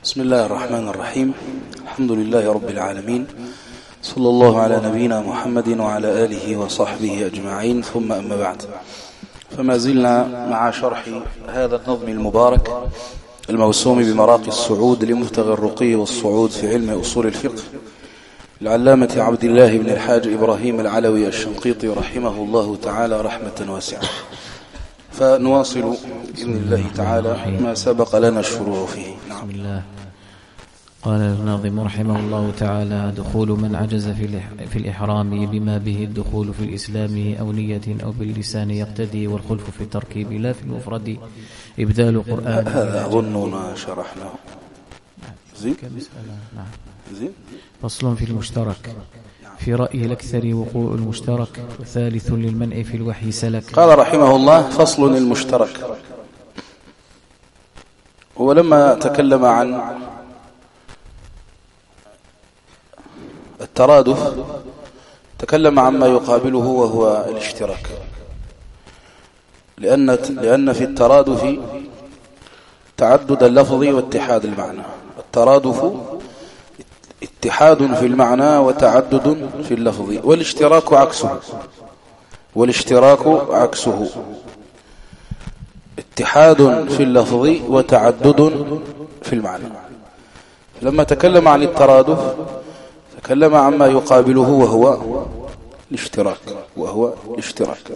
بسم الله الرحمن الرحيم. الحمد لله رب العالمين، صلى الله على نبينا محمد وعلى آله وصحبه أجمعين، ثم أما بعد، فما زلنا مع شرح هذا النظم المبارك الموسوم بمراقي الصعود لمبتغى الرقي والصعود في علم أصول الفقه العلامة عبد الله بن الحاج إبراهيم العلوي الشنقيطي رحمه الله تعالى رحمة واسعة. فنواصل بإذن الله تعالى ما سبق لنا الشروع فيه. بسم الله. قال الناظم رحمه الله تعالى: دخول من عجز في الإحرام بما به الدخول في الإسلام أو نية أو باللسان يقتدي، والخلف في التركيب لا في المفرد إبدال قرآن. هذا أظننا شرحناه. زين. نعم. زين. فصل في المشترك. في رأي الأكثر وقوع المشترك، وثالث للمنع في الوحي سلك. قال رحمه الله: فصل المشترك. ولما تكلم عن الترادف تكلم عما يقابله وهو الاشتراك، لأن في الترادف تعدد اللفظ واتحاد المعنى. الترادف اتحاد في المعنى وتعدد في اللفظ، والاشتراك عكسه اتحاد في اللفظ وتعدد في المعنى. لما تكلم عن الترادف تكلم عما يقابله وهو الاشتراك.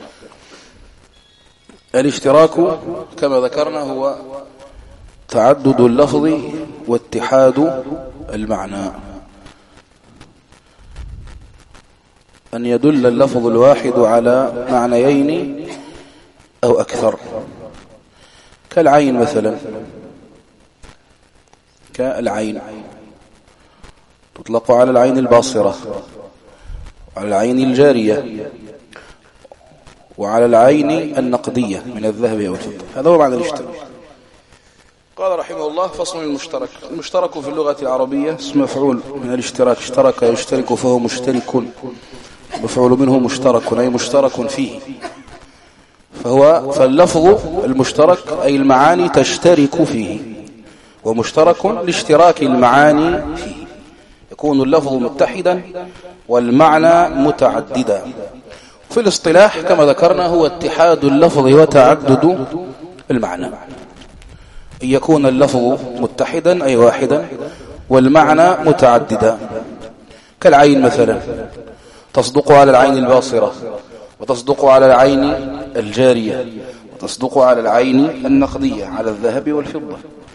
الاشتراك كما ذكرنا هو تعدد اللفظ واتحاد المعنى، أن يدل اللفظ الواحد على معنيين أو أكثر، كالعين مثلا. كالعين تطلق على العين الباصرة، وعلى العين الجارية، وعلى العين النقدية من الذهب أو الفضة. هذا هو معنى الاشتراك. قال رحمه الله: فصل المشترك. المشترك في اللغة العربية اسم مفعول من الاشتراك. اشترك يشترك فهو مشترك، مفعول منه مشترك أي مشترك فيه. فاللفظ المشترك أي المعاني تشترك فيه، ومشترك لاشتراك المعاني فيه. يكون اللفظ متحدا والمعنى متعددا. في الاصطلاح كما ذكرنا هو اتحاد اللفظ وتعدد المعنى، أن يكون اللفظ متحدا أي واحدا والمعنى متعددا. كالعين مثلا تصدق على العين الباصرة، وتصدق على العين الجارية، وتصدق على العين النقدية على الذهب والفضة.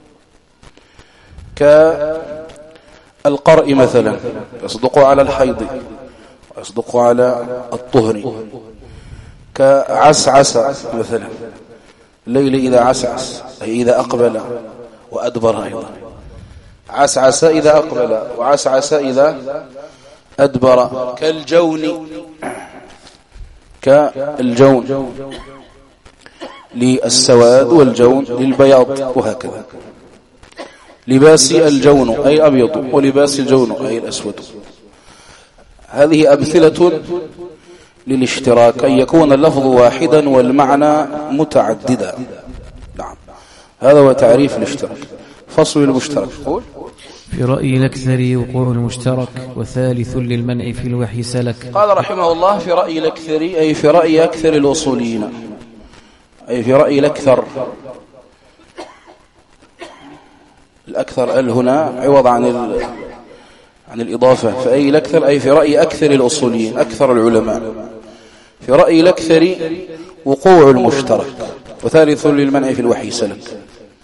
كالقرء مثلا يصدق على الحيض، ويصدق على الطهر. كعسعس مثلا، الليل إذا عسعس أي إذا أقبل وأدبر. أيضا عسعس إذا أقبل، وعسعس إذا أدبر. كالجون للسواد والجون للبياض، وهكذا. لباس الجون أي أبيض، ولباس الجون أي الأسود. هذه أمثلة للاشتراك، أن يكون اللفظ واحدا والمعنى متعددا. نعم، هذا هو تعريف الاشتراك. فصل المشترك. في رأي الأكثر وقوع المشترك، وثالث للمنع في الوحي سلك. قال رحمه الله: في رأي الأكثر أي في رأي أكثر الأصوليين، أي في رأي الأكثر. الأكثر هنا عوض عن الإضافة، فأي الأكثر أي في رأي أكثر الأصوليين، أكثر العلماء. في رأي الأكثر وقوع المشترك، وثالث للمنع في الوحي سلك.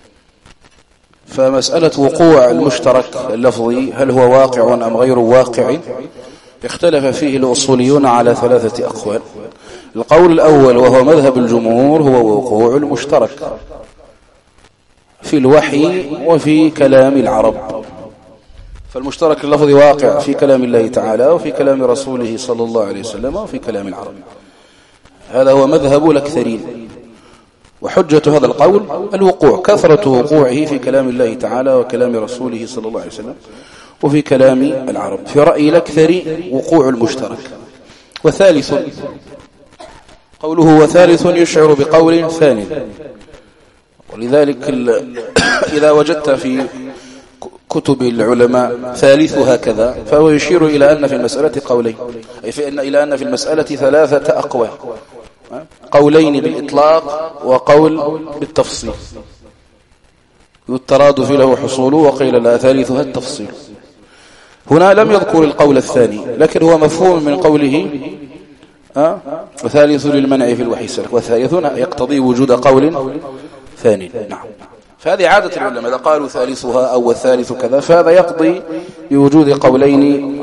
فمسألة وقوع المشترك اللفظي هل هو واقع أم غير واقع اختلف فيه الأصوليون على 3 أقوال. القول الأول وهو مذهب الجمهور هو وقوع المشترك في الوحي وفي كلام العرب. فالمشترك اللفظي واقع في كلام الله تعالى وفي كلام رسوله صلى الله عليه وسلم وفي كلام العرب. هذا هو مذهب الأكثرين. وحجة هذا القول الوقوع، كثرة وقوعه في كلام الله تعالى وكلام رسوله صلى الله عليه وسلم وفي كلام العرب. في رأي الأكثر وقوع المشترك. وثالث قوله وثالث يشعر بقول ثاني، ولذلك إذا وجدت في كتب العلماء ثالثها كذا، فهو يشير إلى أن في المسألة قولين، أي إلى أن في المسألة 3 أقوال، قولين بالإطلاق وقول بالتفصيل، والترادف له حصوله، وقيل لا ثالثها التفصيل. هنا لم يذكر القول الثاني، لكن هو مفهوم من قوله وثالث للمنع في الوحي سلك، وثالث يقتضي وجود قول ثاني. نعم. فهذه عادة العلماء، إذا قالوا ثالثها أو الثالث كذا فهذا يقضي بوجود قولين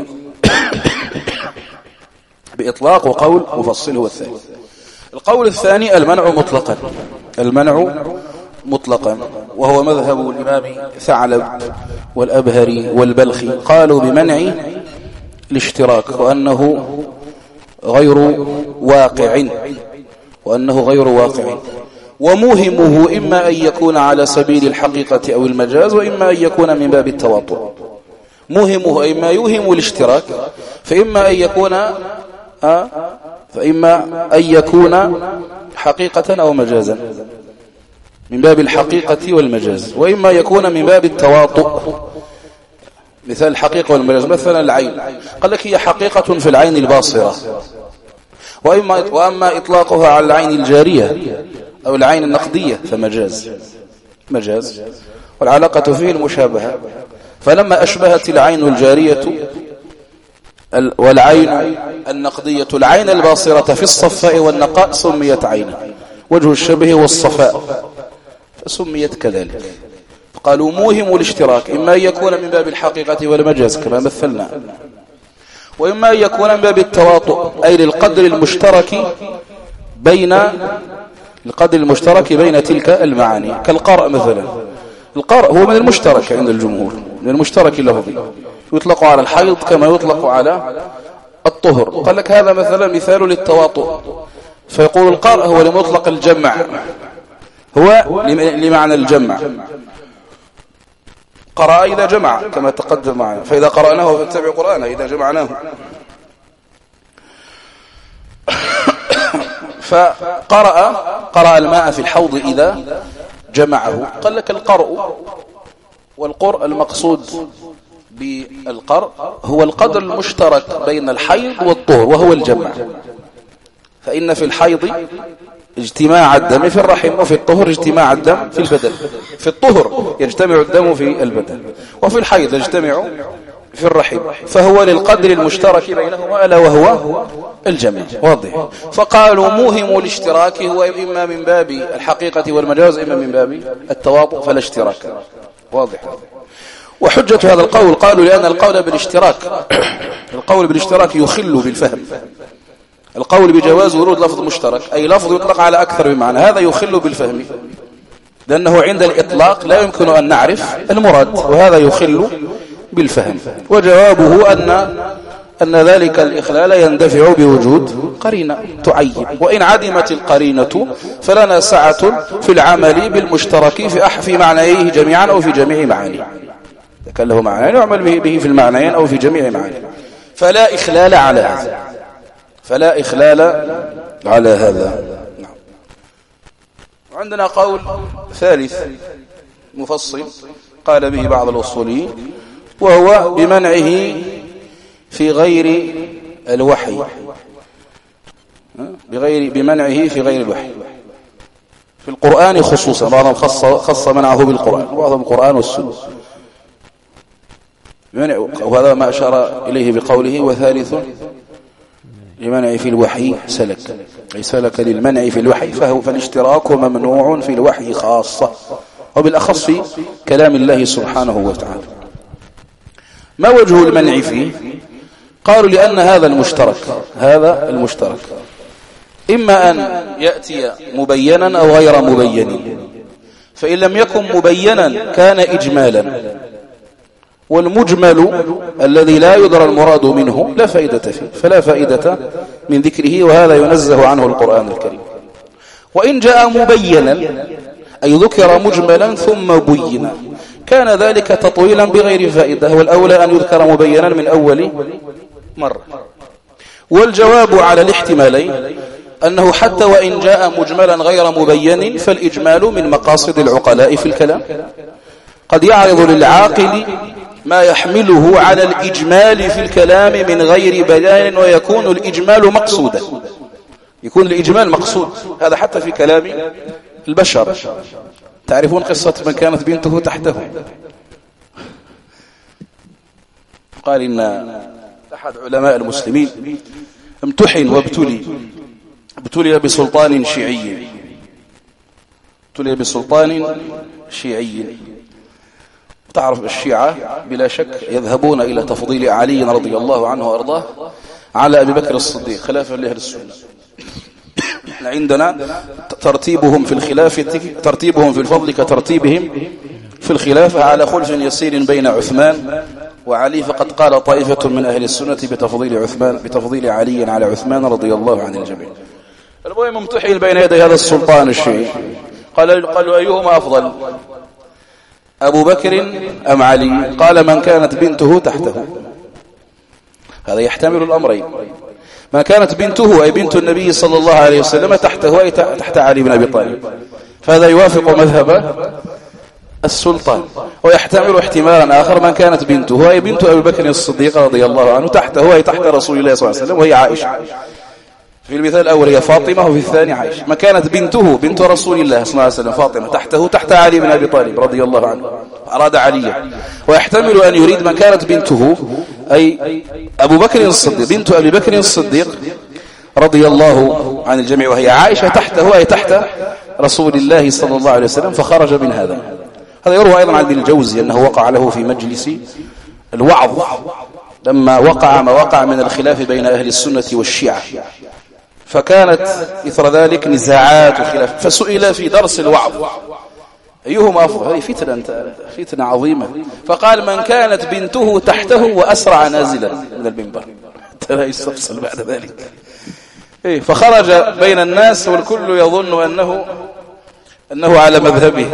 بإطلاق وقول مفصل هو الثالث. القول الثاني المنع مطلقا، المنع مطلقا، وهو مذهب الإمام ثعلب والأبهري والبلخي، قالوا بمنع الاشتراك وأنه غير واقع، وموهمه إما أن يكون على سبيل الحقيقة أو المجاز، وإما أن يكون من باب التواطؤ. موهمه إما يوهم الاشتراك، فإما أن يكون حقيقة أو مجازا، من باب الحقيقة والمجاز، وإما يكون من باب التواطؤ. مثال الحقيقة والمجاز، مثلا العين، قال لك هي حقيقة في العين الباصرة، وأما إطلاقها على العين الجارية أو العين النقدية فمجاز، والعلاقة فيه المشابهة. فلما أشبهت العين الجارية والعين النقدية العين الباصرة في الصفاء والنقاء سميت عينا، وجه الشبه والصفاء فسميت كذلك. قالوا موهم الاشتراك إما أن يكون من باب الحقيقة والمجاز كما مثلنا، وإما أن يكون من باب التواطؤ، أي للقدر المشترك بين تلك المعاني، كالقرء مثلا. القرء هو من المشترك عند الجمهور، من المشترك اللفظي، يطلق على الحيض كما يطلق على الطهر. قال لك هذا مثال للتواطؤ، فيقول القرء هو لمطلق الجمع، هو لمعنى الجمع. قرأ إذا جمع كما تقدم معنا، فإذا قرأناه فاتبع قرآنه إذا جمعناه. فقرأ الماء في الحوض إذا جمعه. قال لك القرء، والقرء المقصود بالقرء هو القدر المشترك بين الحيض والطهر، وهو الجمع. فإن في الحيض اجتماع الدم في الرحم، وفي الطهر اجتماع الدم في البدن. في الطهر يجتمع الدم في البدن، وفي الحيض يجتمع في الرحم، فهو للقدر المشترك بينهما ألا وهو الجمع. واضح. فقالوا موهم الاشتراك هو إما من باب الحقيقة والمجاز، إما من باب التواطؤ، فلا اشتراك. واضح. وحجة هذا القول قالوا لأن القول بالاشتراك يخل بالفهم. القول بجواز ورود لفظ مشترك، أي لفظ يطلق على أكثر من معنى، هذا يخل بالفهم، لأنه عند الإطلاق لا يمكن أن نعرف المراد، وهذا يخل بالفهم. وجوابه أن ذلك الإخلال يندفع بوجود قرينة تعين، وإن عدمت القرينة فلنا سعة في العمل بالمشترك في معنيه جميعا أو في جميع معانيه. كان له معنى يعمل به في المعنيين أو في جميع معانيه، فلا إخلال على هذا. نعم. وعندنا قول ثالث مفصل قال به بعض الأصوليين، وهو بمنعه في غير الوحي، بمنعه في غير الوحي في القرآن خصوصا. بعضهم خص منعه بالقرآن، وبعضهم القرآن والسنة، وهذا ما أشار إليه بقوله وثالث لمنع في الوحي سلك، أي سلك للمنع في الوحي، فالاشتراك ممنوع في الوحي خاصة، وبالأخص في كلام الله سبحانه وتعالى. ما وجه المنع فيه؟ قالوا لأن هذا المشترك إما أن يأتي مبينا أو غير مبين، فإن لم يكن مبينا كان إجمالا، والمجمل الذي لا يدرى المراد منه لا فائدة فيه، فلا فائدة من ذكره، وهذا ينزه عنه القرآن الكريم. وإن جاء مبينا أي ذكر مجملا ثم بينا كان ذلك تطويلا بغير فائدة، والأولى أن يذكر مبينا من أول مرة. والجواب على الاحتمالين أنه حتى وإن جاء مجملا غير مبين فالإجمال من مقاصد العقلاء في الكلام. قد يعرض للعاقل ما يحمله على الإجمال في الكلام من غير بيان ويكون الإجمال مقصودا. يكون الإجمال مقصود، هذا حتى في كلام البشر. تعرفون قصة من كانت بنته تحته؟ قال إن أحد علماء المسلمين امتحن ابتلي بسلطان شيعي، تعرف الشيعة بلا شك يذهبون إلى تفضيل علي رضي الله عنه وأرضاه على أبي بكر الصديق خلافا لأهل السنة. عندنا ترتيبهم في الخلافة، ترتيبهم في الفضل كترتيبهم في الخلافة على خلف يسير بين عثمان وعلي، فقد قال طائفة من أهل السنة بتفضيل علي على عثمان رضي الله عن الجميع. المهم ممتحن بين يدي هذا السلطان الشيعي، قالوا أيهما أفضل، أبو بكر أم علي؟ قال من كانت بنته تحته. هذا يحتمل الأمرين، ما كانت بنته أي بنت النبي صلى الله عليه وسلم تحته أي تحت علي بن أبي طالب، فهذا يوافق مذهب السلطان. ويحتمل احتمالا آخر، من كانت بنته أي بنت أبي بكر الصديق رضي الله عنه تحته أي تحت رسول الله صلى الله عليه وسلم وهي عائشة. في المثال الأول هي فاطمة وفي الثاني عائشة. ما كانت بنته بنت رسول الله صلى الله عليه وسلم فاطمة تحته تحت علي بن أبي طالب رضي الله عنه، أراد عليا. ويحتمل أن يريد من كانت بنته أي أبو بكر الصديق بنت أبي بكر الصديق رضي الله عن الجميع وهي عائشة تحته أي تحت رسول الله صلى الله عليه وسلم، فخرج من هذا. هذا يروى أيضا عن ابن الجوزي أنه وقع له في مجلس الوعظ لما وقع ما وقع من الخلاف بين أهل السنة والشيعة، فكانت إثر ذلك نزاعات وخلاف، فسئل في درس الوعظ أيهما أفضل. هذه فتنة عظيمة. فقال من كانت بنته تحته وأسرع نازلا من المنبر حتى لا يستفصل بعد ذلك. فخرج بين الناس والكل يظن أنه على مذهبه.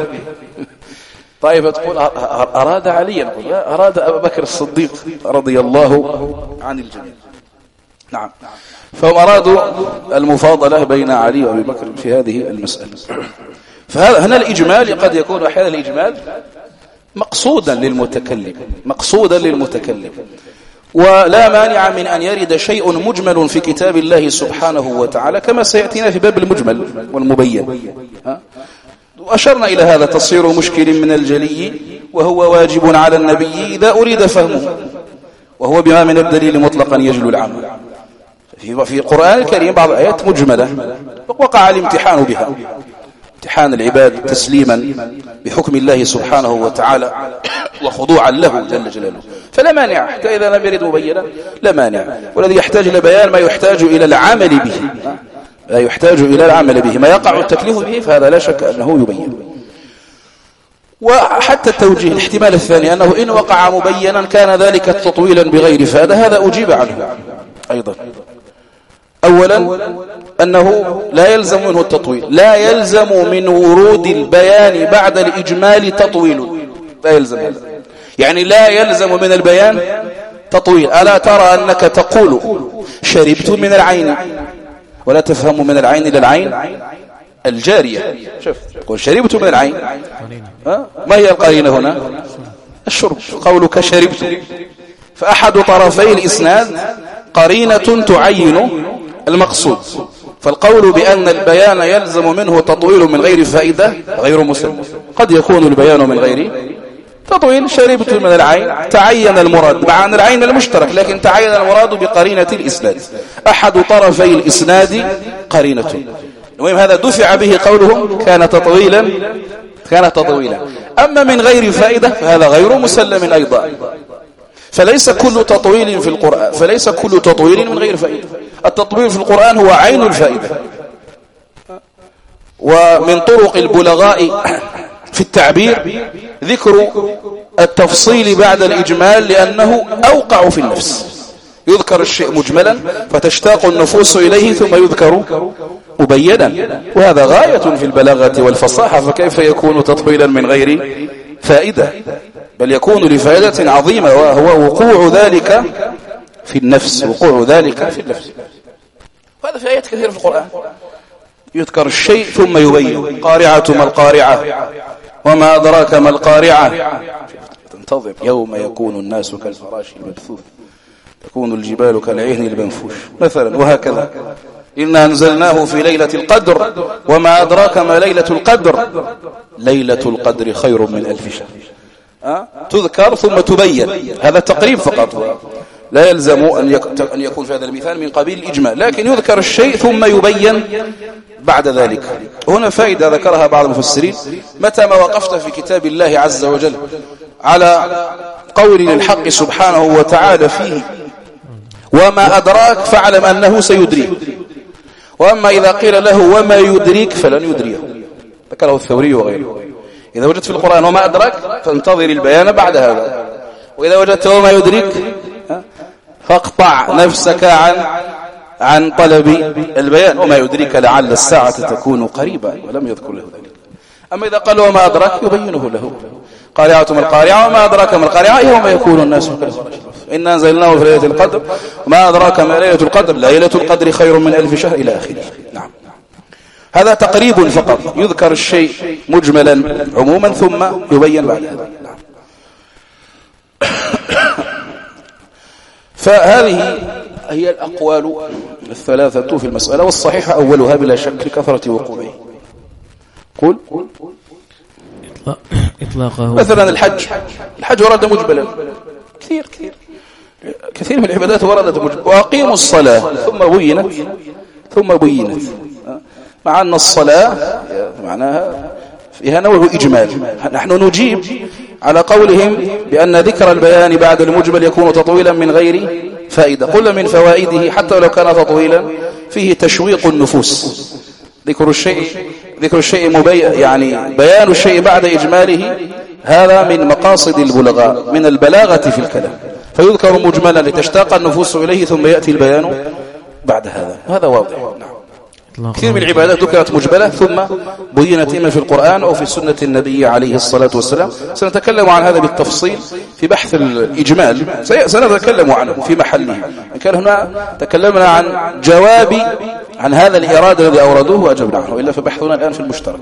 طيب تقول أراد عليا، نقول لا، أراد أبا بكر الصديق رضي الله عن الجميع. نعم، فهم أرادوا المفاضلة بين علي وأبي بكر في هذه المسألة. فهنا الإجمال قد يكون أحيانا الإجمال مقصودا للمتكلم، ولا مانع من أن يرد شيء مجمل في كتاب الله سبحانه وتعالى كما سيأتينا في باب المجمل والمبين. وأشرنا إلى هذا تصير مشكل من الجلي وهو واجب على النبي إذا أريد فهمه، وهو بما من الدليل مطلقا يجلو العمل. في القرآن الكريم بعض الآيات مجملة وقع الامتحان بها، امتحان العباد تسليما بحكم الله سبحانه وتعالى وخضوعا له جل جلاله، فلا مانع حتى إذا لم يرد مبينا لا مانع. والذي يحتاج إلى بيان ما يحتاج إلى العمل به، ما يقع التكليف به، فهذا لا شك أنه يبين. وحتى التوجيه الاحتمال الثاني أنه إن وقع مبينا كان ذلك تطويلا بغير فائدة، هذا أجيب عنه أيضا. أولا أنه لا يلزم منه التطويل، لا يلزم من ورود البيان بعد الإجمال تطويل، لا يلزم هذا، يعني لا يلزم من البيان تطويل. ألا ترى أنك تقول شربت من العين، ولا تفهم من العين إلى العين الجارية. شوف، قل شربت من العين، ما هي القرينة هنا؟ الشرب. قولك شربت، فأحد طرفي الإسناد قرينة تعين المقصود. فالقول بأن البيان يلزم منه تطويل من غير فائدة غير مسلم. قد يكون البيان من غير تطويل. شربت من العين، تعين المراد مع أن العين المشترك، لكن تعين المراد بقرينة الإسناد، أحد طرفي الإسناد قرينة. المهم هذا دفع به قولهم كان تطويلا. أما من غير فائدة فهذا غير مسلم أيضا. فليس كل تطويل في القرآن، فليس كل تطويل من غير فائدة. التطويل في القرآن هو عين الفائدة. ومن طرق البلغاء في التعبير ذكر التفصيل بعد الإجمال لأنه أوقع في النفس. يذكر الشيء مجملا فتشتاق النفوس إليه ثم يذكر مبينا، وهذا غاية في البلاغة والفصاحة، فكيف يكون تطويلا من غير فائدة؟ بل يكون لفائدة عظيمة، وهو وقوع ذلك في النفس، وهذا في آيات كثيرة في القرآن. يذكر الشيء ثم يبين. قارعة ما القارعة وما أدراك ما القارعة. انتظر يوم يكون الناس كالفراش المبثوث تكون الجبال كالعهن المنفوش مثلا، وهكذا. إنا أنزلناه في ليلة القدر وما أدراك ما ليلة القدر ليلة القدر خير من 1000 شهر. تذكر ثم تبين، هذا تقريب فقط، لا يلزم أن يكون في هذا المثال من قبيل الإجمال، لكن يذكر الشيء ثم يبين بعد ذلك. هنا فائدة ذكرها بعض المفسرين: متى ما وقفت في كتاب الله عز وجل على قول للحق سبحانه وتعالى فيه وما أدراك فاعلم أنه سيدريك، وأما إذا قيل له وما يدريك فلن يدريه، ذكره الثوري وغيره. إذا وجدت في القرآن وما أدراك فانتظر البيان بعد هذا، وإذا وجدت وما يدريك فاقطع نفسك عن طلب البيان. وما يدريك لعل الساعة تكون قريبا، ولم يذكر له ذلك. أما إذا قال وما أدراك يبينه له: قارعة ما القارعة وما أدراك ما القارعة يوم يكون الناس كالفراش. إنا أنزلناه في ليلة القدر وما أدراك ما ليلة القدر ليلة القدر خير من 1000 شهر إلى آخره. نعم، هذا تقريب فقط، يذكر الشيء مجملا عموما ثم يبين بعد هذا. نعم. فهذه هي الأقوال الثلاثة في المسألة، والصحيح أولها بلا شك لكثرة وقوعه. قل إطلاقه مثلا الحج ورد مجملا، كثير من العبادات وردت مجملا. وأقيموا الصلاة ثم بينت، مع أن الصلاة معناها فيها نوع إجمال. نحن نجيب على قولهم بأن ذكر البيان بعد المجمل يكون تطويلا من غير فائدة. قل من فوائده حتى لو كان تطويلا فيه تشويق النفوس. ذكر الشيء يعني بيان الشيء بعد إجماله، هذا من مقاصد البلغاء، من البلاغة في الكلام، فيذكر مجملا لتشتاق النفوس إليه ثم يأتي البيان بعد هذا واضح. نعم. كثير من العبادات ذكرت مجملة ثم بينت إما في القرآن أو في سنة النبي عليه الصلاة والسلام. سنتكلم عن هذا بالتفصيل في بحث الإجمال، سنتكلم عنه في محله. كان هنا تكلمنا عن جواب عن هذا الإراد الذي أوردوه وأجبنا عنه، إلا فبحثنا الآن في المشترك.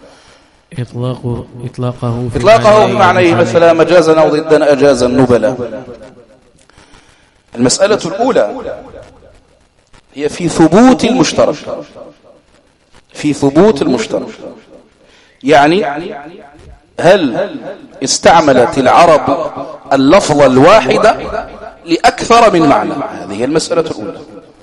إطلاقه في معنى مثلا مجازا أو ضدا أجاز النبلة. المسألة الأولى هي في ثبوت المشترك. يعني هل استعملت العرب اللفظ الواحد لأكثر من معنى؟ هذه هي المسألة الأولى.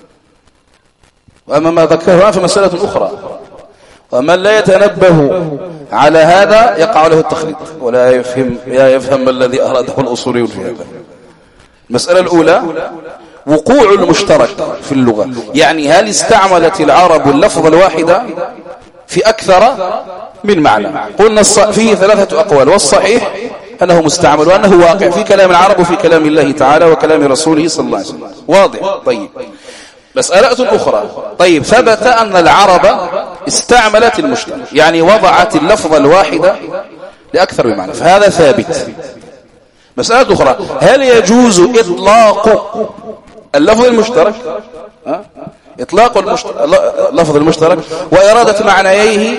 وأما ما ذكرها فمسألة أخرى، ومن لا يتنبه على هذا يقع له التخليط ولا يفهم الذي أراده الأصوليون في هذا. المسألة الأولى وقوع المشترك في اللغة، يعني هل استعملت العرب اللفظ الواحد في أكثر من معنى؟ قلنا فيه 3 أقوال، والصحيح أنه مستعمل وأنه واقع في كلام العرب وفي كلام الله تعالى وكلام رسوله صلى الله عليه وسلم. واضح. طيب، مسألة أخرى. طيب، ثبت أن العرب استعملت المشترك، يعني وضعت اللفظ الواحد لأكثر من معنى، فهذا ثابت. مسألة أخرى: هل يجوز إطلاق اللفظ المشترك، إطلاق اللفظ المشترك وإرادة معنييه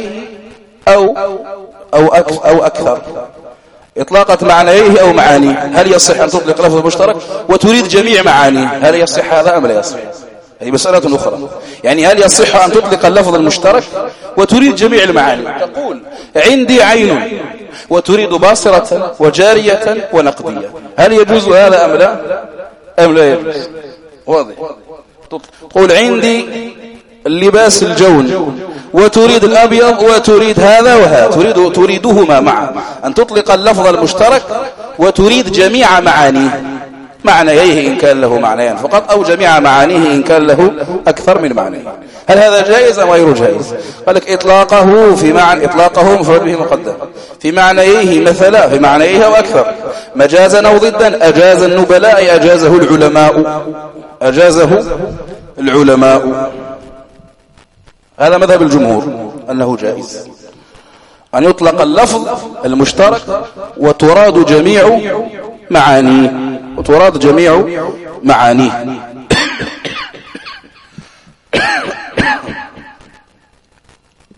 أو أكثر، إطلاقة معنييه أو معانيه؟ هل يصح أن تطلق لفظ المشترك وتريد جميع معانيه؟ هل يصح هذا أم لا يصح؟ هذه مسألة أخرى. يعني هل يصح أن تطلق اللفظ المشترك وتريد جميع المعاني؟ تقول عندي عين وتريد باصرة وجارية ونقدية، هل يجوز هذا أم لا يجوز؟ واضح. تقول عندي اللباس الجون وتريد الأبيض وتريد هذا وهذا، تريدهما معا، أن تطلق اللفظ المشترك وتريد جميع معانيه، معنيه إن كان له معنيان فقط، أو جميع معانيه إن كان له أكثر من معنيه. هل هذا جائز أم غير جائز؟ قال لك إطلاقه في معنى، إطلاقه مفعول به مقدم، في معنيه مثلا، في معنيه أو أكثر، مجازا أو ضدا أجاز النبلاء، أجازه العلماء. هذا مذهب الجمهور أنه جائز أن يطلق اللفظ المشترك وتراد جميع معانيه.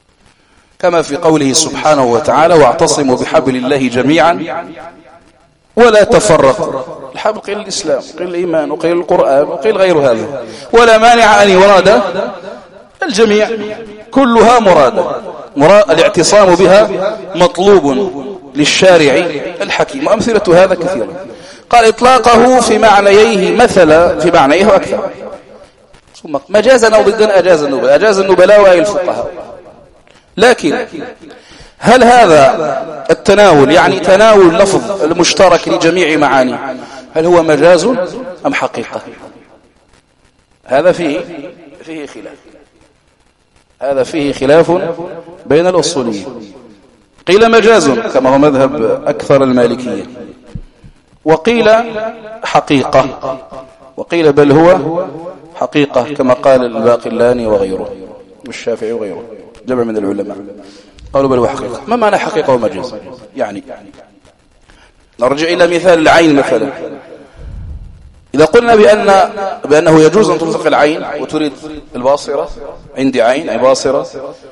كما في قوله سبحانه وتعالى: واعتصموا بحبل الله جميعا ولا تفرق. الحبل قيل الإسلام، قيل الإيمان، وقيل القرآن، وقيل غير هذا، ولا مانع أن يراد الجميع، كلها مرادة. الاعتصام بها مطلوب للشارع الحكيم، وأمثلة هذا كثيرة. قال إطلاقه في معنييه مثلا، في معنيه أكثر. ثم مجازا أو ضدا أجاز النبلاء، أجاز النبلاء وأي الفقهاء. لكن هل هذا التناول يعني تناول اللفظ المشترك لجميع معاني، هل هو مجاز أم حقيقة؟ هذا فيه خلاف، هذا فيه خلاف بين الأصوليين. قيل مجاز كما هو مذهب أكثر المالكية، وقيل حقيقة، وقيل بل هو حقيقة كما قال الباقلاني وغيره والشافعي وغيره، جمع من العلماء قالوا بل هو حقيقة. ما معنى حقيقة ومجاز؟ يعني نرجع إلى مثال العين مثلا. إذا قلنا بأنه يجوز أن تطلق العين وتريد الباصرة، عندي عين أي باصرة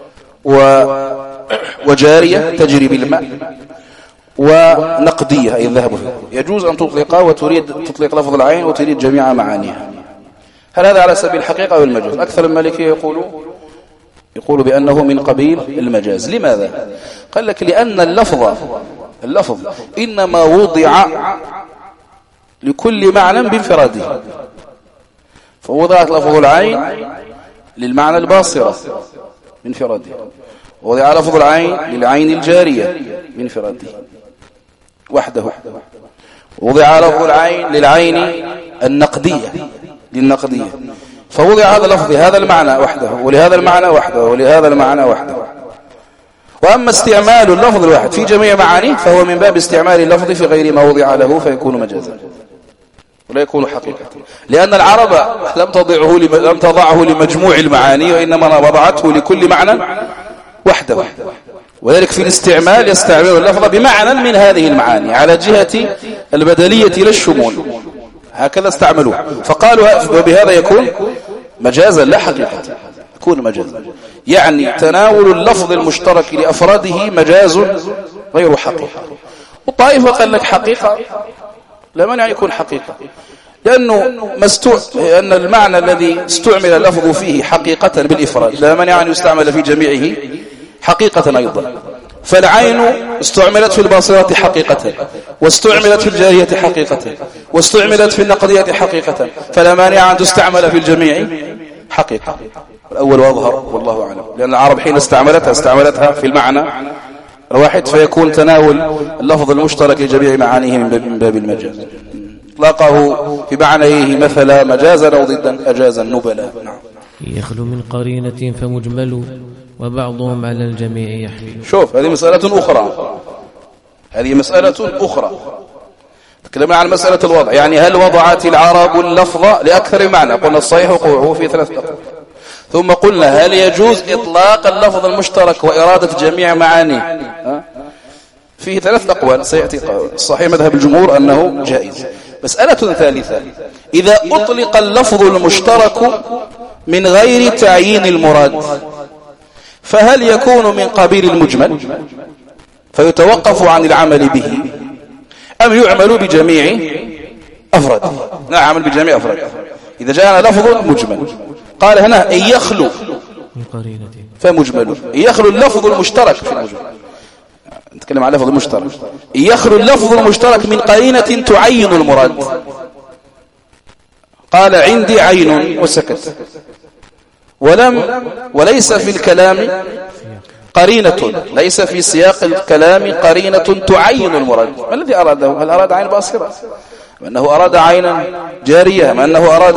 وجارية تجري بالماء ونقدية أي الذهب، يجوز أن تطلقها وتريد تطلق لفظ العين وتريد جميع معانيها. هل هذا على سبيل الحقيقة أو المجاز؟ أكثر المالكية يقول بأنه من قبيل المجاز. لماذا؟ قال لك لأن اللفظ إنما وضع لكل معنى بانفراده، فوضعت لفظ العين للمعنى الباصرة بانفراده، ووضع لفظ العين للعين الجارية بانفراده وحده، ووضع لفظ العين للعين النقدية للنقدية، فوضع هذا اللفظ هذا المعنى وحده، ولهذا المعنى وحده، ولهذا المعنى وحده. وأما استعمال اللفظ الواحد في جميع معانيه فهو من باب استعمال اللفظ في غير ما وضع له، فيكون مجازا ولا يكون حقيقة، لأن العرب لم تضعه لمجموع المعاني، وإنما وضعته لكل معنى وحده. وذلك في الاستعمال يستعمل اللفظ بمعنى من هذه المعاني على جهة البدلية للشمول، هكذا استعملوه، فقالوا وبهذا يكون مجازا لا حقيقة، يكون مجازا. يعني تناول اللفظ المشترك لأفراده مجاز غير حقيقة. والطائفة قال لك حقيقة، لا مانع يكون حقيقة، لأن المعنى الذي استعمل اللفظ فيه حقيقة بالإفراد لا مانع أن يستعمل في جميعه حقيقة أيضا. فالعين استعملت في الباصرة حقيقة، واستعملت في الجارية حقيقة، واستعملت في النقدية حقيقة، فلا مانع أن تستعمل في الجميع حقيقة. الأول واظهر والله أعلم، لأن العرب حين استعملتها في المعنى الواحد، فيكون تناول اللفظ المشترك لجميع معانيه من باب المجاز. اطلاقه في معنيه مثلا مجازا أو ضدا أجاز النبلاء. نعم. يخلو من قرينة فمجمل وبعضهم على الجميع يحمل. شوف هذه مسألة أخرى، هذه مسألة أخرى. تكلمنا عن مسألة الوضع، يعني هل وضعت العرب اللفظ لأكثر معنى؟ قلنا الصحيح وقوعه في 3 أقوال. ثم قلنا هل يجوز إطلاق اللفظ المشترك وإرادة جميع معانيه؟ فيه 3 أقوال سيأتي. الصحيح مذهب الجمهور أنه جائز. مسألة ثالثة، إذا أطلق اللفظ المشترك من غير تعيين المراد، فهل يكون من قبيل المجمل فيتوقف عن العمل به، أم يعمل بجميع أفراده؟ نعمل بجميع أفراده. إذا جاءنا لفظ مجمل قال هنا إن يخلو فمجمل، إن يخلو اللفظ المشترك في المجمل، نتكلم عن لفظ المشترك، إن يخلو اللفظ المشترك من قرينة تعين المراد، قال عندي عين وسكت، وليس في الكلام قرينة، ليس في سياق الكلام قرينة تعين المراد. ما الذي أراده؟ هل أراد عين باصرة؟ أم أنه أراد عينا جارية؟ أم أنه أراد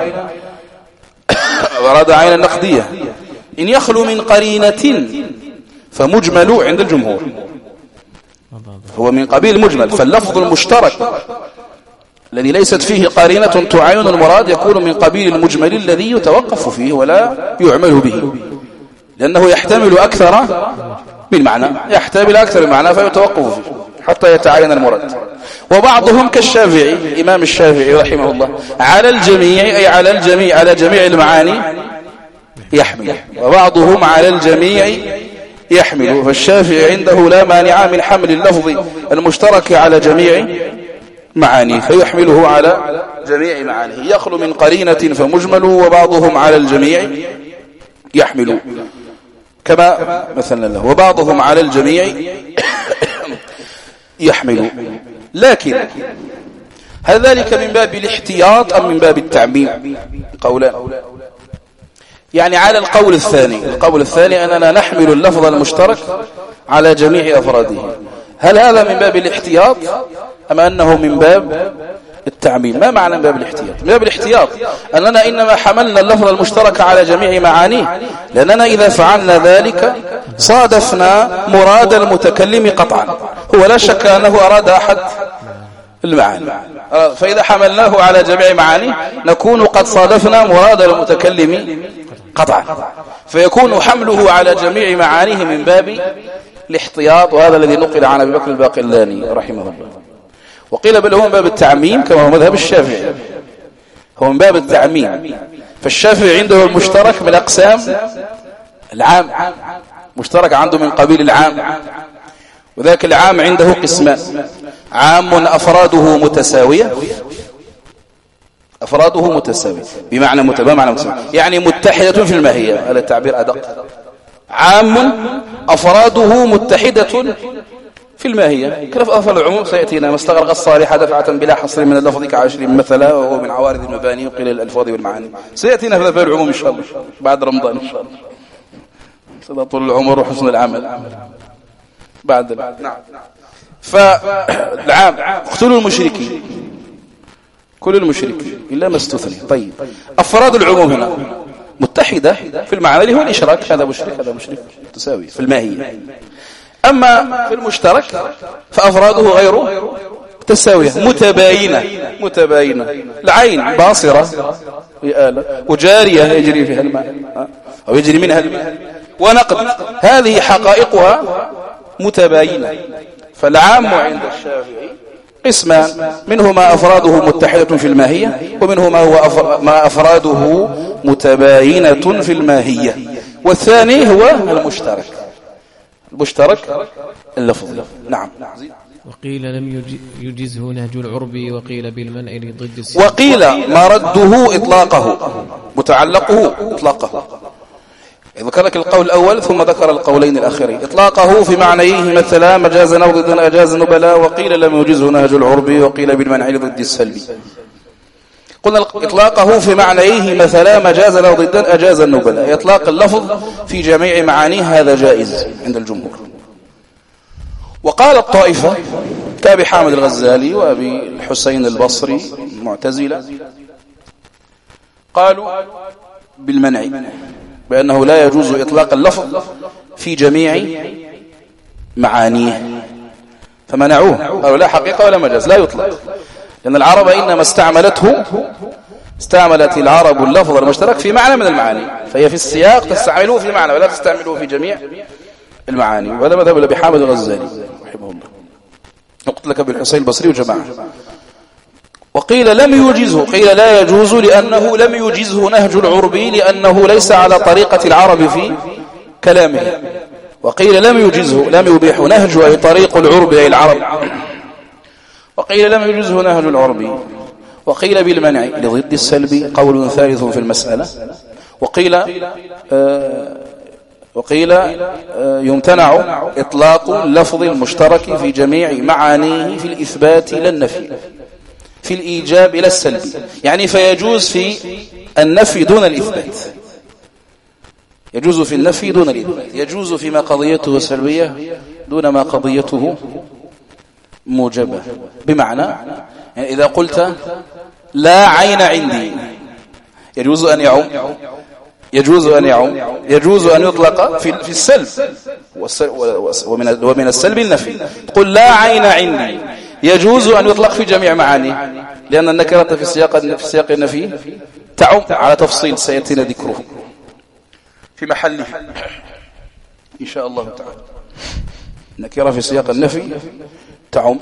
عينا نقدية؟ إن يخلو من قرينة فمجمل عند الجمهور، هو من قبيل المجمل. فاللفظ المشترك الذي ليست فيه قرينة تعين المراد يكون من قبيل المجمل الذي يتوقف فيه ولا يعمل به، لأنه يحتمل أكثر من معنى، يحتمل أكثر من معنى فيتوقف فيه حتى يتعين المراد. وبعضهم كالشافعي، الإمام الشافعي رحمه الله، على الجميع أي على جميع المعاني يحمل، وبعضهم على الجميع يحمل. فالشافعي عنده لا مانع من حمل اللفظ المشترك على جميع معانيه فيحمله على جميع معانيه، يخلو من قرينة فمجمل وبعضهم على الجميع يحمل، كما مثلنا له وبعضهم على الجميع يحمل. لكن هل ذلك من باب الاحتياط أم من باب التعميم؟ قولان. يعني على القول الثاني أننا نحمل اللفظ المشترك على جميع أفراده، هل هذا من باب الاحتياط أم أنه من باب التعميم؟ ما معنى من باب الاحتياط؟ من باب الاحتياط أننا إنما حملنا اللفظ المشترك على جميع معانيه، لأننا إذا فعلنا ذلك صادفنا مراد المتكلم قطعا، هو لا شك أنه أراد أحد المعاني، فإذا حملناه على جميع معانيه نكون قد صادفنا مراد المتكلم قطعا، فيكون حمله على جميع معانيه من باب الاحتياط، وهذا الذي نقل عن أبي بكر الباقلاني رحمه الله. وقيل بل هو من باب التعميم كما هو مذهب الشافعي، هو من باب التعميم، فالشافعي عنده المشترك من أقسام العام، مشترك عنده من قبيل العام، وذاك العام عنده قسمان: عام أفراده متساوية، أفراده متساوية بمعنى متساوية يعني متحدة في الماهية، هذا التعبير أدق. عام أفراده متحدة في الماهية، كلف أفضل العموم سيأتينا: ما استغرق الصالحة دفعة بلا حصر من اللفظ كعشر مثلا، وهو من عوارض المباني وقيل الألفاظ والمعاني. سيأتينا في ذلك العموم إن شاء الله بعد رمضان إن شاء الله، طول العمر وحسن العمل بعد نعم. فالعام اقتلوا المشركين، كل المشركين إلا ما استثني. طيب أفراد العموم هنا متحدة في المعنى اللي هو الإشراك، هذا مشرك هذا مشرك، تساوي في الماهية. أما في المشترك فأفراده غير متساوية متباينة، العين باصرة وجارية يجري فيها الماء أو يجري منها الماء، ونقد، هذه حقائقها متباينة. فالعام عند الشافعي قسمان: منه ما أفراده متحدة في الماهية، ومنه ما أفراده متباينة في الماهية، والثاني هو المشترك اللفظي. نعم. وقيل لم يجزه نهج العرب، وقيل بالمنع لضد السلب، وقيل مرده إطلاقه، متعلقه إطلاقه. ذكر لك القول الأول ثم ذكر القولين الأخيرين. إطلاقه في معنيه مثلا مجازا أو ضدا أجاز النبلاء، وقيل لم يجزه نهج العرب، وقيل بالمنع لضد السلب. قلنا إطلاقه في معنيه مثلا مجازا أو ضدا أجاز النبلاء، إطلاق اللفظ في جميع معانيه هذا جائز عند الجمهور. وقال الطائفة كأبي حامد الغزالي وأبي الحسين البصري المعتزلة قالوا بالمنع، بأنه لا يجوز إطلاق اللفظ في جميع معانيه، فمنعوه، قالوا لا حقيقة ولا مجاز، لا يطلق، لأن العرب إنما استعملت العرب اللفظ المشترك في معنى من المعاني، فهي في السياق تستعمله في معنى ولا تستعمله في جميع المعاني. وهذا مذهب أبي حامد الغزالي رحمه الله، قلت لك بالحسين البصري وجماعة. وقيل لم يجزه، قيل لا يجوز لأنه لم يجزه نهج العربي، لأنه ليس على طريقة العرب في كلامه. وقيل لم يجزه، لم يبيح نهج أي طريق العرب أي العرب، وقيل لم يجزه نهج العربي. وقيل بالمنع لضد السلب، قول ثالث في المسألة. وقيل يمتنع إطلاق اللفظ المشترك في جميع معانيه في الإثبات لا النفي، في الإيجاب إلى السلب، يعني فيجوز في النفي دون الإثبات، يجوز في النفي دون الإثبات، يجوز فيما قضيته سلبية دون ما قضيته موجبة. بمعنى يعني إذا قلت لا عين عندي يجوز أن يعم، يجوز أن يطلق في السلب، ومن السلب النفي. تقول لا عين عندي يجوز أن يطلق في جميع معانيه، لأن النكرة في سياق النفي تعم على تفصيل سيأتينا ذكره في محله إن شاء الله تعالى. النكرة في سياق النفي تعم،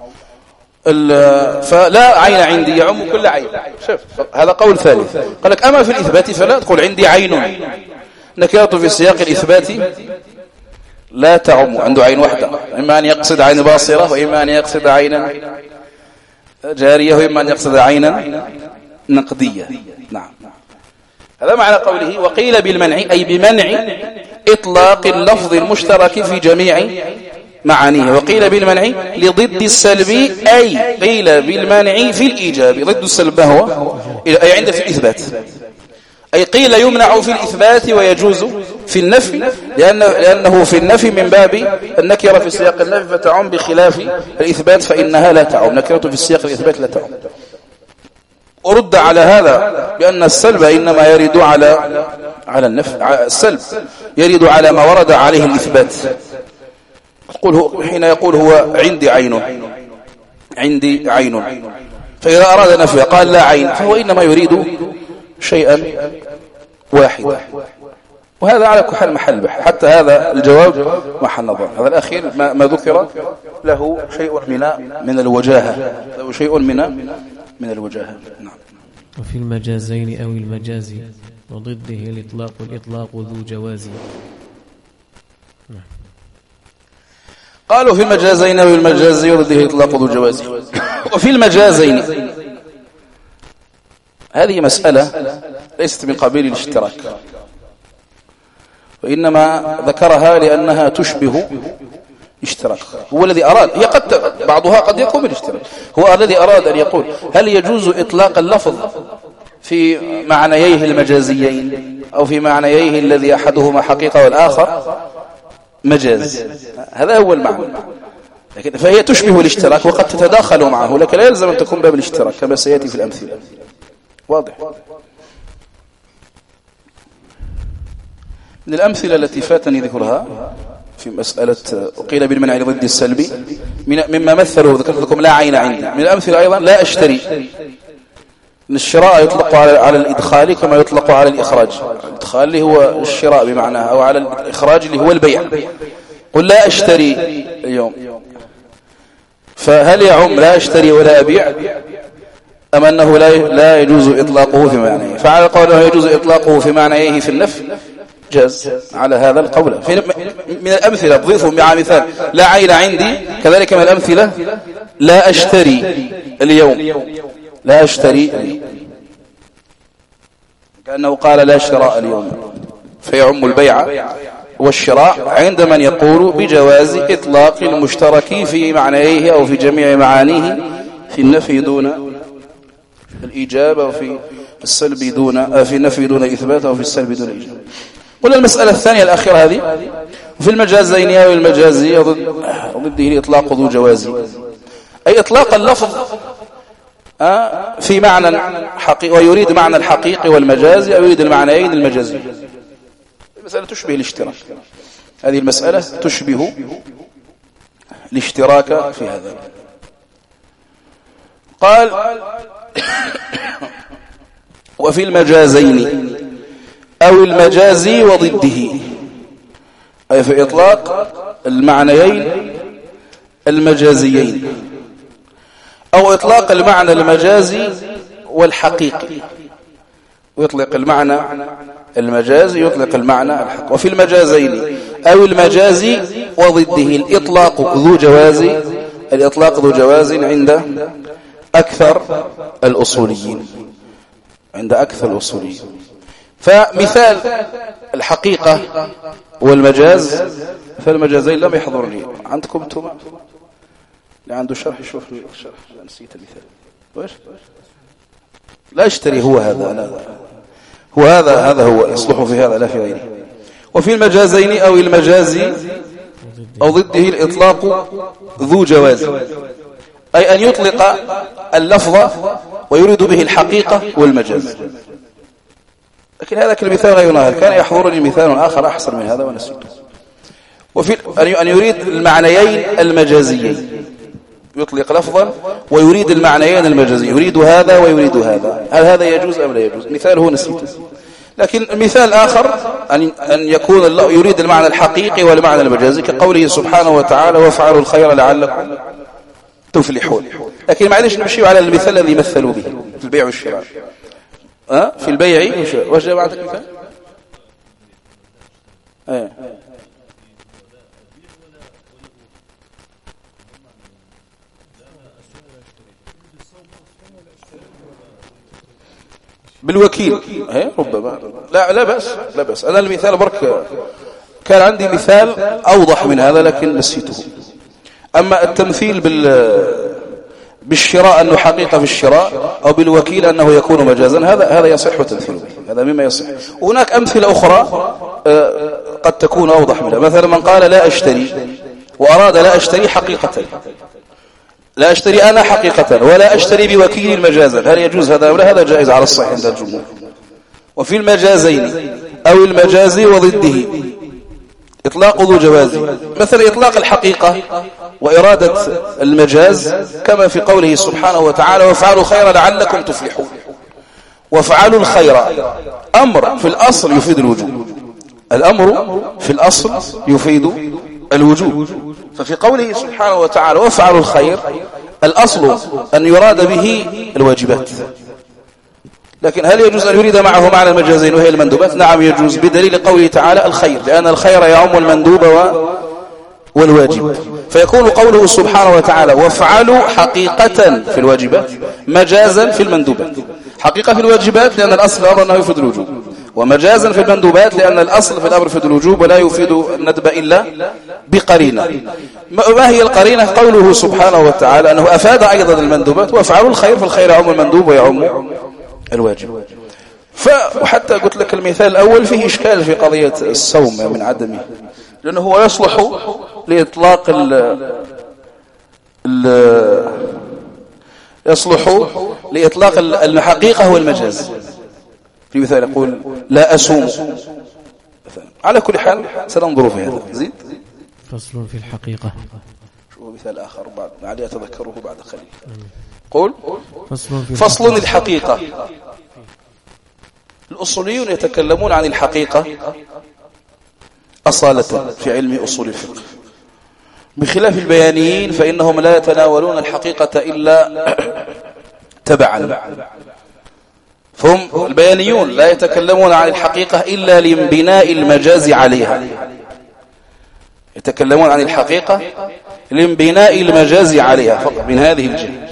فلا عين عندي يعم كل عين. شوف هذا قول ثالث. قال لك أما في الإثبات فلا تقول عندي عين، نكرة في سياق الإثبات لا تعم، عنده عين واحدة، إما أن يقصد عين باصرة وإما أن يقصد عينا جارية، وإما أن يقصد عينا نقدية. نعم. هذا معنى قوله وقيل بالمنع، أي بمنع إطلاق اللفظ المشترك في جميع معانيه. وقيل بالمنع لضد السلب، أي قيل بالمنع في الإيجاب. ضد السلب هو أي عند في الإثبات، أي قيل يمنع في الإثبات ويجوز في النفي، لأنه في النفي من باب النكرة في سياق النفي فتعم، بخلاف الإثبات فإنها لا تعم. نكرة في سياق الإثبات لا تعم. ورد على هذا بأن السلب إنما يرد على النفي. السلب يرد على ما ورد عليه الإثبات. حين يقول هو عندي عين، فإذا أراد نفي قال لا عين، فهو إنما يريد شيئا واحدا. وهذا على كل حال محل بحث، حتى هذا الجواب محل نظر. هذا الأخير ما ذكر له شيء من الوجاهة، من الوجاهة. نعم. وفي المجازين أو المجاز وضده الإطلاق ذو جواز. قالوا في المجازين أو المجاز وضده الإطلاق ذو جواز. وفي المجازين، هذه مسألة ليست من قبيل الاشتراك، وإنما ذكرها لأنها تشبه اشتراك. هو الذي أراد، هي بعضها قد يكون بالاشتراك. هو الذي أراد أن يقول هل يجوز إطلاق اللفظ في معنييه المجازيين أو في معنييه الذي أحدهما حقيقة والآخر مجاز. هذا هو المعنى. فهي تشبه الاشتراك وقد تتداخل معه، لكن لا يلزم أن تكون باب الاشتراك كما سيأتي في الأمثلة. واضح. من الأمثلة التي فاتني ذكرها في مسألة وقيل بالمنع ضد السلبي، مما مثلوا ذكرت لكم لا عين عندي. من الأمثلة أيضا لا أشتري. الشراء يطلق على الإدخال كما يطلق على الإخراج. الإدخال اللي هو الشراء بمعناه، أو على الإخراج اللي هو البيع. قل لا أشتري اليوم، فهل يعم لا أشتري ولا أبيع، أم أنه لا يجوز إطلاقه في معنيه؟ فعلى قول أنه يجوز إطلاقه في معنيه في النفي جاز على هذا القول. من الأمثلة تضيفهم مع مثال لا عين عندي، كذلك من الأمثلة لا أشتري اليوم، لا أشتري اليوم، كأنه قال لا شراء اليوم، فيعم البيع والشراء عند من يقول بجواز إطلاق المشترك في معنيه أو في جميع معانيه في النفي دون الإيجاب، أو في السلب دون في النفي دون إثبات، أو في السلب دون الإيجاب. قلنا المسألة الثانية الأخيرة هذه وفي المجازين أو المجازي ضده الإطلاق ذو جواز، أي إطلاق اللفظ في معنى حقيقي ويريد معنى الحقيقي والمجازي، أو يريد المعنيين المجازي. المسألة تشبه الاشتراك. هذه المسألة تشبه الاشتراك في هذا. قال وفي المجازين أو المجازي وضده، أي في إطلاق المعنيين المجازيين، أو إطلاق المعنى المجازي والحقيقي، ويطلق المعنى المجازي يطلق المعنى الحق. وفي المجازين أو المجازي وضده الإطلاق ذو جواز، الإطلاق ذو جواز عند أكثر الأصوليين، عند أكثر الأصوليين. فمثال الحقيقة والمجاز، فالمجازين لم يحضرني عندكم انتم اللي عنده شرح يشوف الشرح. نسيت المثال. وإيش لا اشتري هو هذا، لا هو هذا هو يصلح في هذا لا في غيره. وفي المجازين أو المجازي أو ضده الإطلاق ذو جواز، أي أن يطلق اللفظ ويريد به الحقيقة والمجاز. لكن هذا المثال غير ناهر، كان يحضرني مثال آخر أحسن من هذا ونسيته. وفي أن يريد المعنيين المجازيين، يطلق لفظا ويريد المعنيين المجازيين، يريد هذا ويريد هذا. هل هذا يجوز أم لا يجوز؟ مثاله نسيته. لكن مثال آخر أن يكون الله يريد المعنى الحقيقي والمعنى المجازي، كقوله سبحانه وتعالى وافعلوا الخير لعلكم تفلحون. لكن معلش نمشي على المثال الذي مثلوا به في البيع والشراء. في البيع وش جاء بعدك مثال؟ بالوكيل ربما لا بأس أنا المثال برك كان عندي مثال أوضح من هذا لكن نسيته. أما التمثيل بالشراء أنه حقيقة في الشراء أو بالوكيل أنه يكون مجازا هذا يصح تمثيله، هذا مما يصح. هناك أمثلة أخرى قد تكون أوضح منها. مثلا من قال لا أشتري وأراد لا أشتري حقيقة، لا أشتري أنا حقيقة ولا أشتري بوكيل مجازا، هل يجوز هذا ولا هذا جائز على الصحيح عند الجمهور. وفي المجازين أو المجاز وضده إطلاق ذو جواز، مثل إطلاق الحقيقة وإرادة المجاز كما في قوله سبحانه وتعالى وافعلوا خيرا لعلكم تفلحون. وافعلوا الخير أمر في الأصل يفيد الوجوب، الأمر في الأصل يفيد الوجوب. ففي قوله سبحانه وتعالى وافعلوا الخير الأصل أن يراد به الواجبات، لكن هل يجوز أن يريد معه معنى المجازين وهي المندوبات؟ نعم يجوز بدليل قوله تعالى الخير، لأن الخير يعم المندوب والواجب. فيكون قوله سبحانه وتعالى وافعلوا حقيقة في الواجبات مجازا في المندوبات، حقيقة في الواجبات لأن الأصل الأمر أنه يفيد الوجوب، ومجازا في المندوبات لأن الأصل في الأمر يفيد الوجوب ولا يفيد الندب إلا بقرينة. ما هي القرينة؟ قوله سبحانه وتعالى أنه أفاد أيضا المندوبات وافعلوا الخير، فالخير يعم المندوب ويعم الواجب. وحتى قلت لك المثال الأول فيه إشكال في قضية الصوم من عدمه، لأنه هو يصلح لإطلاق الحقيقة والمجاز. في مثال يقول لا أصوم مثلا. على كل حال سننظر في هذا. زيد فصل في الحقيقة. شوفوا مثال آخر بعد علي أتذكره بعد قليل. قول فصل الحقيقة. الأصوليون يتكلمون عن الحقيقة أصالة في علم أصول الفقه، بخلاف البيانيين فإنهم لا يتناولون الحقيقة إلا تبعا. فهم البيانيون لا يتكلمون عن الحقيقة إلا لانبناء المجاز عليها، يتكلمون عن الحقيقة لانبناء المجاز عليها فقط من هذه الجهة.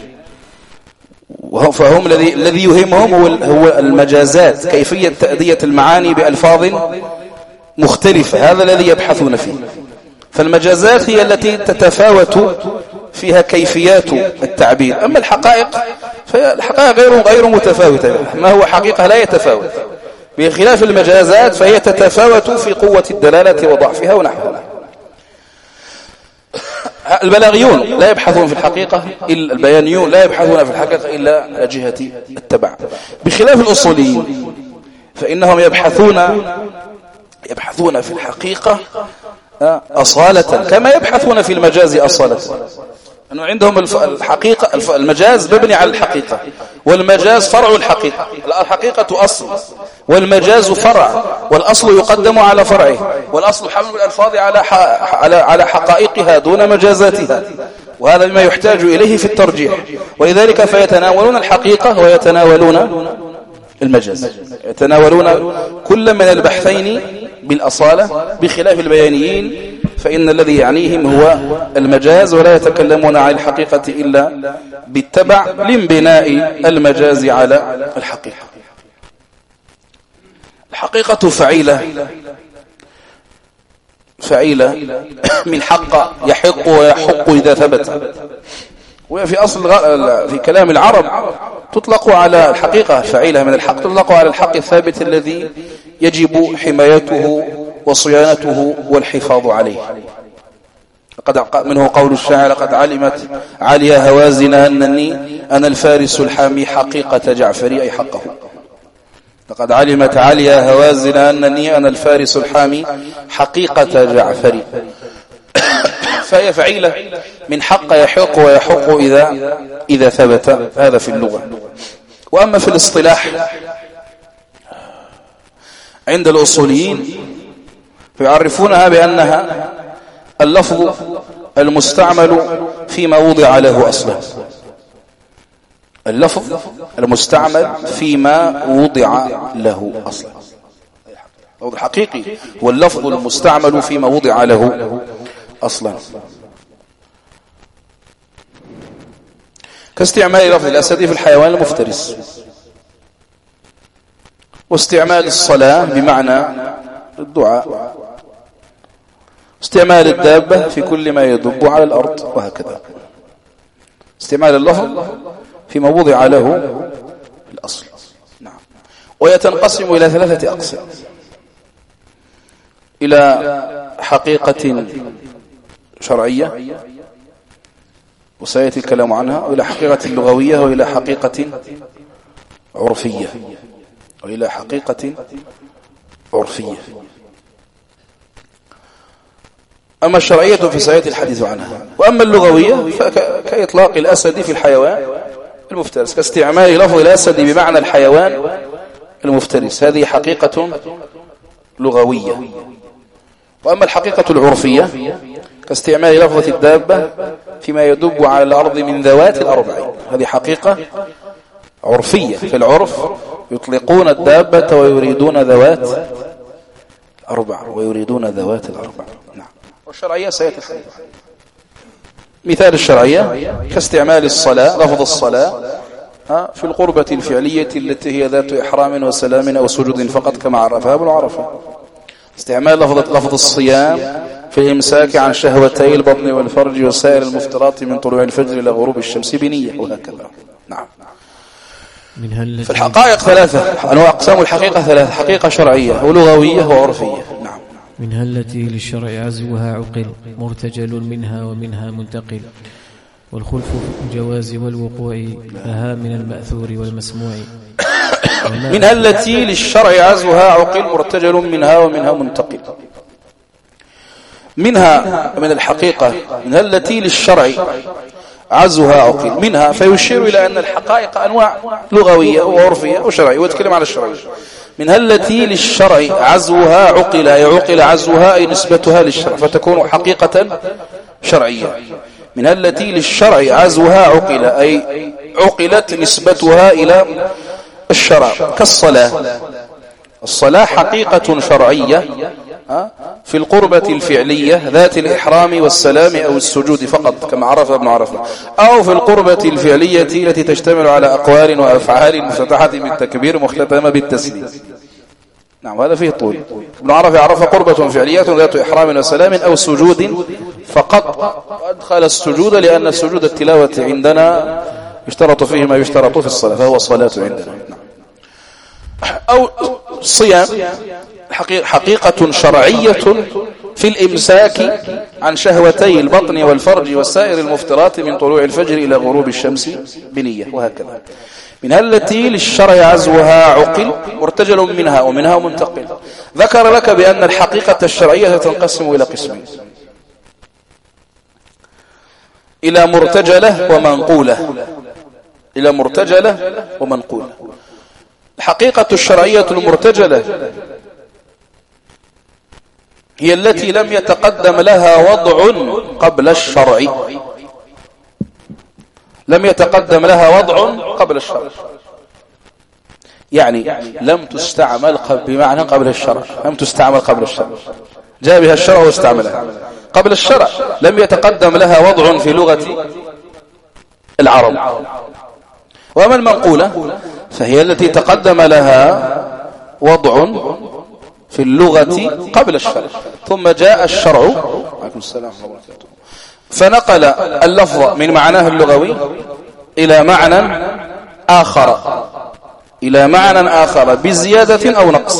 فهم الذي يهمهم هو المجازات، كيفية تأدية المعاني بألفاظ مختلفة، هذا الذي يبحثون فيه. فالمجازات هي التي تتفاوت فيها كيفيات التعبير، أما الحقائق فالحقائق غير متفاوتة، ما هو حقيقة لا يتفاوت، بخلاف المجازات فهي تتفاوت في قوة الدلالة وضعفها ونحوها. البلاغيون لا يبحثون في الحقيقة إلا البيانيون لا يبحثون في الحقيقة إلا جهة التبع، بخلاف الأصوليين فإنهم يبحثون في الحقيقة أصالة كما يبحثون في المجاز أصالة، أنه عندهم الحقيقة المجاز مبني على الحقيقة، والمجاز فرع الحقيقة. الحقيقة أصل والمجاز فرع، والأصل يقدم على فرعه، والأصل حمل الألفاظ على حقائقها دون مجازاتها، وهذا ما يحتاج إليه في الترجيح. ولذلك فيتناولون الحقيقة ويتناولون المجاز، يتناولون كل من البحثين بالأصالة، بخلاف البيانيين فإن الذي يعنيهم هو المجاز، ولا يتكلمون عن الحقيقة إلا بالتبع لانبناء المجاز على الحقيقة. الحقيقة فعيلة من حق يحق ويحق إذا ثبت، وفي أصل في كلام العرب تطلق على الحقيقة فعيلة من الحق، تطلق على الحق الثابت الذي يجب حمايته وصيانته والحفاظ عليه. قد منه قول الشاعر قد علمت عليا هوازن أنني أنا الفارس الحامي حقيقة جعفري، أي حقه. لقد علمت عليا هوازن أنني أنا الفارس الحامي حقيقة جعفري. فهي فعيلة من حق يحق ويحق إذا ثبت، هذا في اللغة. وأما في الاصطلاح عند الأصوليين فيعرفونها بأنها اللفظ المستعمل فيما وضع له أصلا، اللفظ المستعمل فيما وضع له أصلا. اللفظ الحقيقي هو اللفظ المستعمل فيما وضع له أصلا، كاستعمال لفظ الأسد في الحيوان المفترس، واستعمال الصلاة بمعنى الدعاء، استعمال الدابة في كل ما يدب على الأرض، وهكذا استعمال اللفظ فيما وضع له الأصل. نعم. ويتنقسم إلى 3 أقسام: إلى حقيقة شرعية وسيأتي الكلام عنها، وإلى حقيقة لغوية، وإلى حقيقة عرفية، وإلى حقيقة عرفية. أما الشرعية فسيأتي الحديث عنها. وأما اللغوية فكإطلاق الأسد في الحيوان المفترس، كاستعمال لفظ الأسد بمعنى الحيوان المفترس، هذه حقيقة لغوية. وأما الحقيقة العرفية كاستعمال لفظة الدابة فيما يدب على الأرض من ذوات الأربع، هذه حقيقة عرفية. في العرف يطلقون الدابة ويريدون ذوات الأربع. نعم. والشرعية سيأتي الحديث. مثال الشرعية كاستعمال الصلاة، لفظ الصلاة في القربة الفعلية التي هي ذات إحرام وسلام أو سجود فقط كما عرفها ابن عرفة. استعمال لفظ الصيام في الإمساك عن شهوتي البطن والفرج وسائر المفترات من طلوع الفجر إلى غروب الشمس بنية، وهكذا. نعم. في الحقائق 3 أنواع، أقسام الحقيقة 3: حقيقة شرعية ولغوية وعرفية. نعم. منها التي للشرع عزوها عقل مرتجل منها ومنها منتقل، والخلف في الجواز والوقوع لها من المأثور والمسموع. منها التي للشرع عزوها عقل مرتجل منها ومنها منتقل. منها من الحقيقة، منها التي للشرع عزوها عقل، منها فيشير إلى أن الحقائق أنواع لغوية وعرفية وشرعية، ويتكلم على الشرعية. منها التي للشرع عزوها عقل، أي عقل عزوها أي نسبتها للشرع فتكون حقيقة شرعية. منها التي للشرع عزوها عقل، أي عقلت نسبتها إلى الشرع، كالصلاة. الصلاة حقيقة شرعية في القربة الفعلية ذات الإحرام والسلام أو السجود فقط كما عرف ابن عرفة، أو في القربة الفعلية التي تشتمل على أقوال وأفعال مفتتحة بالتكبير مختتمة بالتسليم. نعم. هذا فيه طول. ابن عرفة عرف قربة فعلية ذات إحرام وسلام أو سجود فقط، وأدخل السجود لأن السجود التلاوة عندنا يشترط فيه ما يشترط في الصلاة، فهو الصلاة عندنا. أو صيام حقيقة شرعية في الإمساك عن شهوتي البطن والفرج وسائر المفترات من طلوع الفجر إلى غروب الشمس بنية، وهكذا. منها التي للشرع عزوها عقل مرتجل منها ومنها منتقل. ذكر لك بأن الحقيقة الشرعية تنقسم إلى قسمين: إلى مرتجلة ومنقولة. إلى مرتجلة ومنقولة. الحقيقة الشرعية المرتجلة هي التي لم يتقدم لها وضع قبل الشرع. لم يتقدم لها وضع قبل الشرع، يعني لم تستعمل بمعنى قبل الشرع، لم تستعمل قبل الشرع، جاء بها الشرع واستعملها قبل الشرع، لم يتقدم لها وضع في لغة العرب. وأما المنقولة فهي التي تقدم لها وضع في اللغة قبل الشرع، ثم جاء الشرع عليكم السلام فنقل اللفظ من معناه اللغوي إلى معنى آخر، إلى معنى آخر بزيادة أو نقص،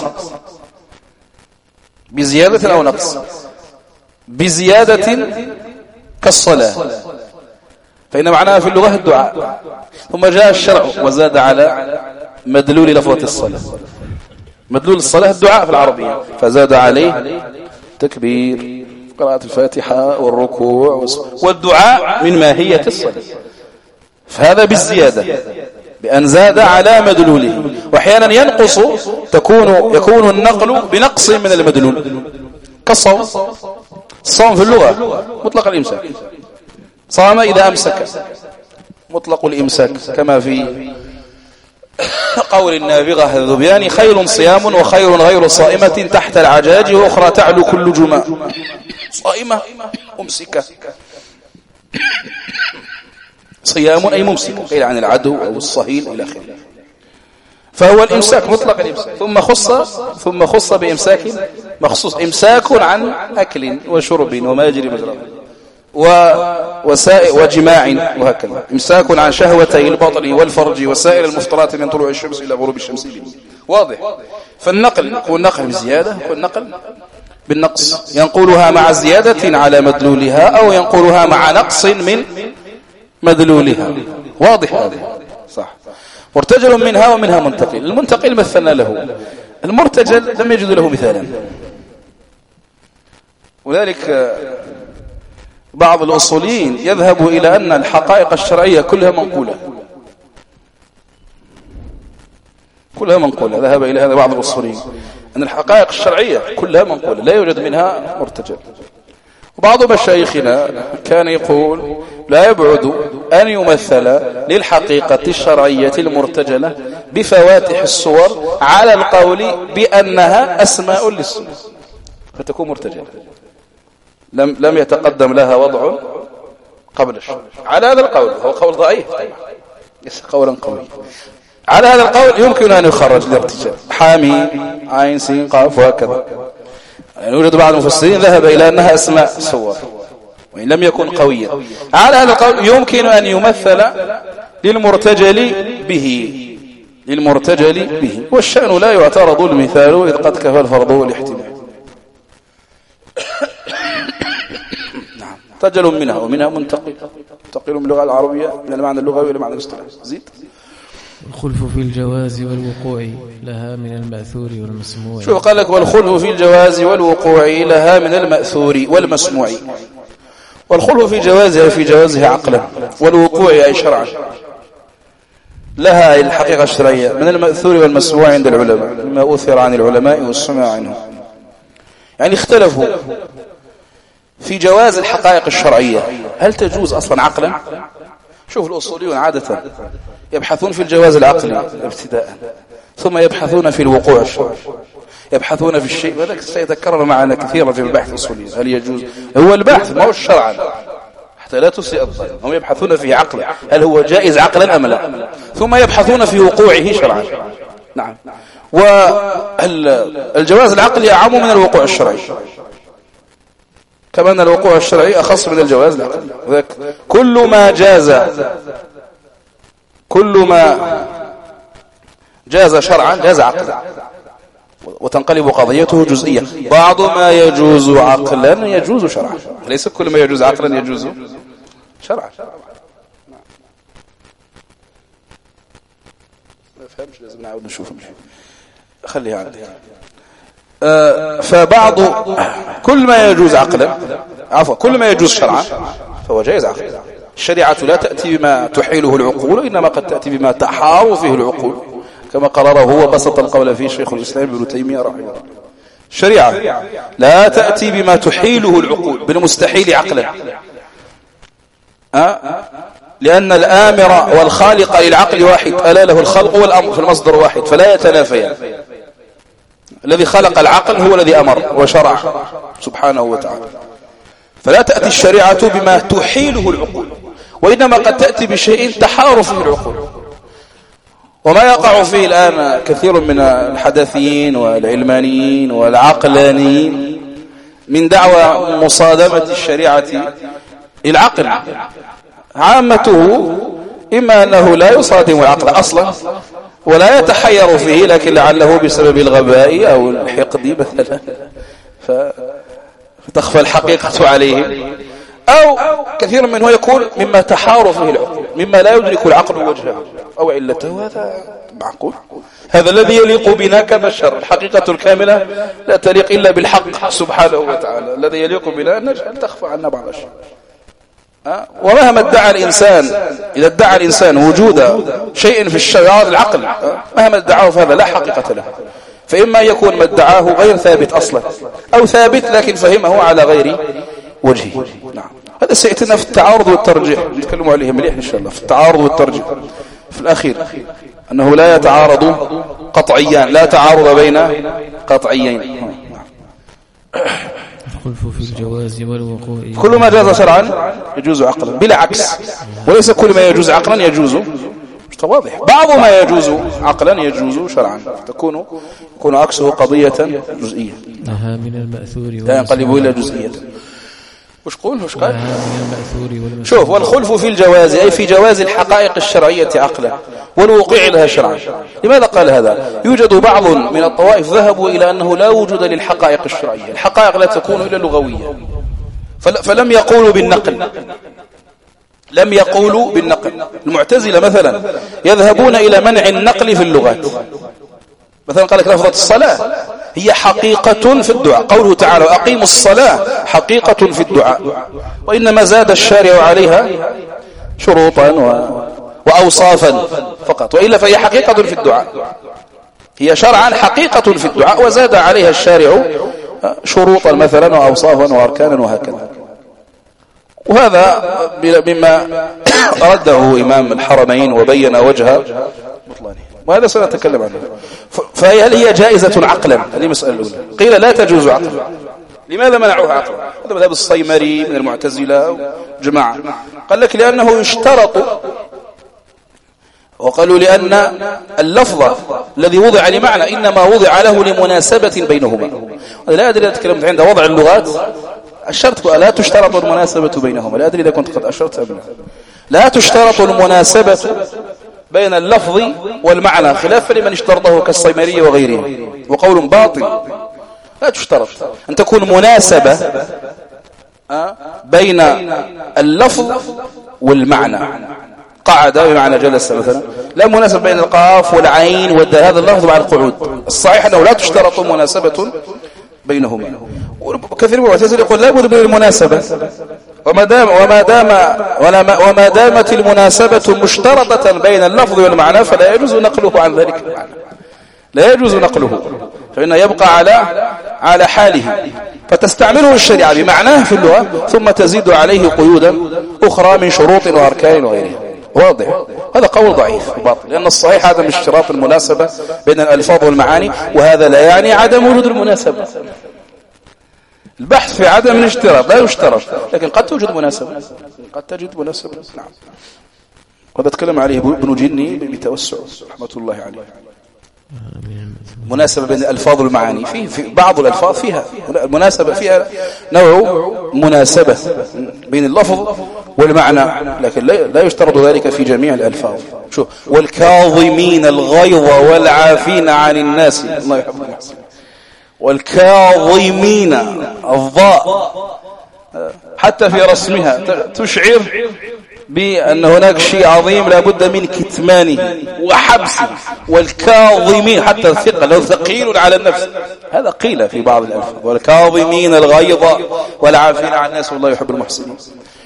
بزيادة أو نقص. بزيادة كالصلاة فإن معناها في اللغة الدعاء، ثم جاء الشرع وزاد على مدلول لفظة الصلاة. مدلول الصلاة الدعاء في العربية، فزاد عليه تكبير، قراءة الفاتحة والركوع والدعاء من ماهية الصلاة، فهذا بالزيادة بأن زاد على مدلوله. وأحيانا ينقص، يكون النقل بنقص من المدلول، كالصوم. الصوم في اللغة مطلق الإمساك، صام إذا أمسك، مطلق الإمساك، كما في قول النابغة الذبيان: خير صيام وخير غير صائمة تحت العجاج وأخرى تعلو كل جماء. صائمة ممسكة، صيام أي ممسكة، قيل عن العدو أو الصهيل إلى آخره. فهو الإمساك مطلق الإمساك ثم خص بإمساك مخصوص، إمساك عن أكل وشرب وما يجري مجراه وجماع وهكذا، إمساك عن شهوتي البطن والفرج وسائر المفطرات من طلوع الشمس إلى غروب الشمس. واضح. فالنقل هو النقل بزيادة والنقل بالنقص، ينقلها مع زيادة على مدلولها أو ينقلها مع نقص من مدلولها. واضح هذا صح. مرتجل منها ومنها منتقل. المنتقل مثلنا له، المرتجل لم يجد له مثالا. ولذلك بعض الأصوليين يذهب إلى أن الحقائق الشرعية كلها منقولة، كلها منقولة. ذهب إلى هذا بعض الأصوليين أن الحقائق الشرعية كلها منقولة لا يوجد منها مرتجل. وبعض مشايخنا كان يقول لا يبعد أن يمثل للحقيقة الشرعية المرتجلة بفواتح الصور على القول بأنها أسماء للسنة فتكون مرتجلة، لم يتقدم لها وضع قبل الشرع. على هذا القول، هو قول ضعيف ليس قولا قوي، على هذا القول يمكن أن يخرج الارتجال، حامي عين سين قاف وهكذا. يعني يوجد بعض المفسرين ذهب إلى أنها أسماء صور وإن لم يكن قويا. على هذا القول يمكن أن يمثل للمرتجل به، والشأن لا يعترض المثال إذ قد كفى الفرض والاحتمال. نعم. مرتجل منها ومنها منتقل من اللغة العربية من المعنى اللغوي إلى معنى الاصطلاحي. زيد. الخلف في الجواز والوقوع لها من المأثور والمسموع. شو قال لك؟ والخلف في الجواز والوقوع لها من المأثور والمسموع. والخلف في جوازها في جوازها عقلا، والوقوع أي شرعا. لها الحقيقة الشرعية من المأثور والمسموع عند العلماء، مما أثر عن العلماء والسمع عنهم. يعني اختلفوا في جواز الحقائق الشرعية، هل تجوز أصلا عقلا؟ شوف الأصوليون عادة يبحثون في الجواز العقلي ابتداء، ثم يبحثون في الوقوع الشرعي، يبحثون في الشيء، وذلك سيتكرر معنا كثيرا في البحث الأصولي. هل يجوز؟ هو البحث ما هو الشرعا حتى لا تسيء الظن. هم يبحثون في عقله هل هو جائز عقلا أم لا، ثم يبحثون في وقوعه شرعا. نعم. والجواز العقلي أعم من الوقوع الشرعي، كما أن الوقوع الشرعي أخص من الجواز العقلي. كل ما جاز شرعا جاز عقلا، وتنقلب قضيته جزئية. بعض ما يجوز عقلا يجوز شرعا، ليس كل ما يجوز عقلا يجوز شرعا. ما فهمش، لازم نعود نشوف. خليها عندي. فبعض كل ما يجوز عقلا، كل ما يجوز شرعا فهو جائز عقلا. الشريعة لا تأتي بما تحيله العقول، إنما قد تأتي بما تحار فيه العقول، كما قرره هو بسط القول فيه شيخ الإسلام ابن تيمية رحمه الله. الشريعة لا تأتي بما تحيله العقول بالمستحيل عقلا، لأن الآمر والخالق للعقل واحد، ألا له الخلق والأمر في المصدر واحد فلا يتنافيان. الذي خلق العقل هو الذي أمر وشرع سبحانه وتعالى، فلا تأتي الشريعة بما تحيله العقول، وإنما قد تأتي بشيء تحار فيه العقول. وما يقع فيه الآن كثير من الحدثيين والعلمانيين والعقلانيين من دعوى مصادمة الشريعة العقل، عامته إما أنه لا يصادم العقل أصلا ولا يتحير فيه، لكن لعله بسبب الغباء أو الحقد مثلا فتخفى الحقيقة عليه، أو كثير منه يكون مما تحار فيه العقل، مما لا يدرك العقل وجهه أو علته. هذا معقول؟ هذا الذي يليق بنا كبشر. الحقيقة الكاملة لا تليق إلا بالحق سبحانه وتعالى. الذي يليق بنا أن نجعل تخفى عنا بعض الشيء. ومهما ادعى الإنسان، إذا ادعى الإنسان وجود شيء في الشرع العقل، مهما ادعاه فهذا لا حقيقة له. فإما يكون ما ادعاه غير ثابت أصلا، أو ثابت لكن فهمه على غير وجهه. نعم. هذا سيأتينا في التعارض والترجيح، نتكلم عليه مليح إن شاء الله. في التعارض والترجيح في الأخير أنه لا يتعارض قطعيان، لا تعارض بين قطعيين. الخلف في الجواز والوقوع. كل ما جاز شرعا يجوز عقلا بلا عكس، وليس كل ما يجوز عقلا يجوز واضح. بعض ما يجوز عقلا يجوز شرعا، يكون عكسه قضية جزئية. لها من المأثور لا ينقلب إلى جزئية. وش قال؟ لها من المأثور شوف، والخلف في الجواز أي في جواز الحقائق الشرعية عقلا والوقوع لها شرعا. لماذا قال هذا؟ يوجد بعض من الطوائف ذهبوا إلى أنه لا وجود للحقائق الشرعية، الحقائق لا تكون إلا لغوية، فلم يقولوا بالنقل، لم يقولوا بالنقل. المعتزلة مثلا يذهبون إلى منع النقل في اللغات. مثلا قال لك لفظة الصلاة هي حقيقة في الدعاء، قوله تعالى وأقيموا الصلاة حقيقة في الدعاء، وإنما زاد الشارع عليها شروطا وأوصافا فقط، وإلا فهي حقيقة في الدعاء، هي شرعا حقيقة في الدعاء وزاد عليها الشارع شروطا مثلا وأوصافا وأركانا وهكذا. وهذا مما رده إمام الحرمين وبين وجه بطلانه، وهذا سنتكلم عنه. فهل هي جائزة عقلا؟ هذه مسألة الأولى. قيل لا تجوز عقلا. لماذا منعوها عقلا؟ هذا مذهب الصيمري من المعتزلة جماعة. قال لك لأنه يشترط، وقالوا لأن اللفظ الذي وضع لمعنى إنما وضع له لمناسبة بينهما. لا أدري إذا تكلمت عند وضع اللغات الشرط لا تشترط المناسبة بينهما، لا أدري إذا كنت قد أشرت قبل. لا تشترط المناسبة بين اللفظ والمعنى خلافا لمن اشترطه كالصيمري وغيره، وقول باطل. لا تشترط أن تكون مناسبة بين اللفظ والمعنى. قعد بمعنى جلس مثلا، لا مناسبة بين القاف والعين والدال، هذا اللفظ مع القعود. الصحيح أنه لا تشترط مناسبة بينهما. وكثير من المعتزلة يقول لا بد من المناسبة، وما دامت المناسبة مشترطة بين اللفظ والمعنى فلا يجوز نقله عن ذلك المعنى، لا يجوز نقله، فإنه يبقى على حاله، فتستعمله الشريعة بمعناه في اللغة ثم تزيد عليه قيودا أخرى من شروط وأركان وغيرها. واضح؟ هذا قول ضعيف وباطل، لأن الصحيح عدم اشتراط المناسبة بين الألفاظ والمعاني، وهذا لا يعني عدم وجود المناسبة. البحث في عدم الاشتراط لا يشترط، لكن قد توجد مناسبة، قد تجد مناسبة. نعم. وهذا اتكلم عليه ابن جني بتوسع رحمة الله عليه. مناسبة بين الألفاظ والمعاني، في بعض الألفاظ فيها المناسبة، فيها نوع مناسبة بين اللفظ والمعنى، لكن لا يشترط ذلك في جميع الألفاظ. شوف، والكاظمين الغيظ والعافين عن الناس، الله يحب المحسنين. والكاظمين الضاء حتى في رسمها تشعر بأن هناك شيء عظيم لا بد من كتمانه وحبسه. والكاظمين حتى الثقل لو ثقيل على النفس، هذا قيل في بعض الألفاظ. والكاظمين الغيظ والعافين عن الناس والله يحب المحسنين.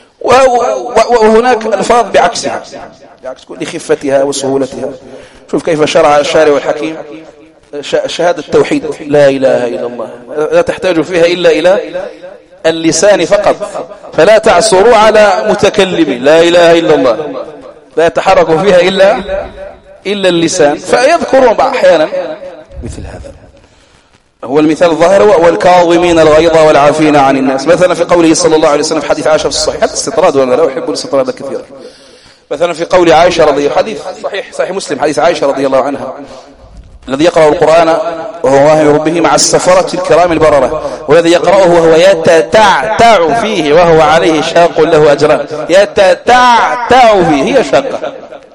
وهناك ألفاظ بعكسها، بعكس لخفتها وسهولتها. شوف كيف شرع الشارع الحكيم شهادة التوحيد، لا إله إلا الله، لا تحتاج فيها إلا إلى اللسان فقط، فلا تعصروا على متكلم، لا إله إلا الله، لا يتحرك فيها إلا اللسان. فيذكرون أحيانا مثل هذا. هو المثال الظاهر والكاظمين الغيظ والعافين عن الناس. مثلا في قوله صلى الله عليه وسلم في حديث عائشة في الصحيح، هذا استطراد وأنا لا أحب الاستطراد كثيرا. مثلا في قول عائشة رضي الله، حديث صحيح مسلم، حديث عائشة رضي الله عنها، الذي يقرأ القرآن وهو واهي به مع السفرة الكرام البررة، والذي يقرأه وهو يتتعتع فيه وهو عليه شاق له أجران. يتتعتع فيه هي شاقة،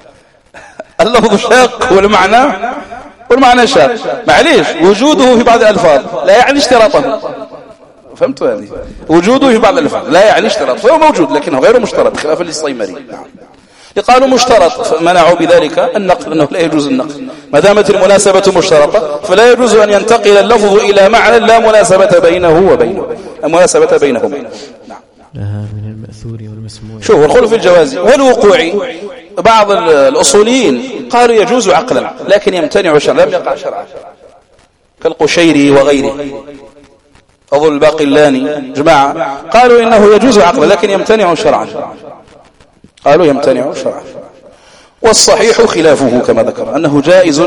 اللفظ شاق والمعنى شاق. معليش، وجوده في بعض الألفاظ لا يعني اشتراطه. فهمت هذه؟ وجوده في بعض الألفاظ لا يعني اشتراط، فهو موجود لكنه غير مشترط خلافا للصيمري. نعم. قالوا مشترط، منعوا بذلك النقل، أنه لا يجوز النقل ما دامت المناسبة مشترطة، فلا يجوز أن ينتقل اللفظ إلى معنى لا مناسبة بينه وبينه، المناسبة بينهما. نعم. لها من المأثور والمسموع. شوف، والخلف في الجواز والوقوع. بعض الأصوليين قالوا يجوز عقلا لكن يمتنع شرعا، لم يقع شرعا، كالقشيري وغيره، أظن الباقلاني جماعة قالوا إنه يجوز عقلا لكن يمتنع شرعا، قالوا يمتنع شرعا. والصحيح خلافه كما ذكر، أنه جائز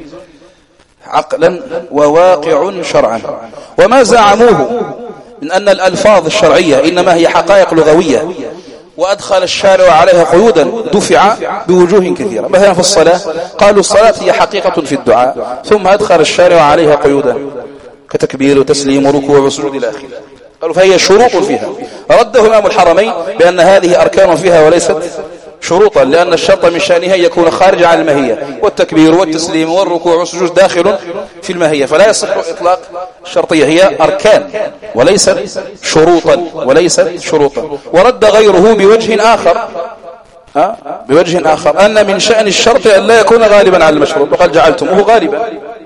عقلا وواقع شرعا. وما زعموه من أن الألفاظ الشرعية إنما هي حقائق لغوية وأدخل الشارع عليها قيودا دفع بوجوه كثيرة. مثلا في الصلاة قالوا الصلاة هي حقيقة في الدعاء، ثم أدخل الشارع عليها قيودا كتكبير وتسليم وركوع وسجود إلى آخره. قالوا فهي شروط فيها. رده إمام الحرمين بأن هذه أركان فيها وليست شروطا، لأن الشرط من شأنها يكون خارج عن الماهية، والتكبير والتسليم والركوع والسجود داخل في الماهية، فلا يصح إطلاق الشرطية، هي أركان وليست شروطا. ورد غيره بوجه آخر أن من شأن الشرط أن لا يكون غالبا على المشروط، وقال جعلتموه غالبا.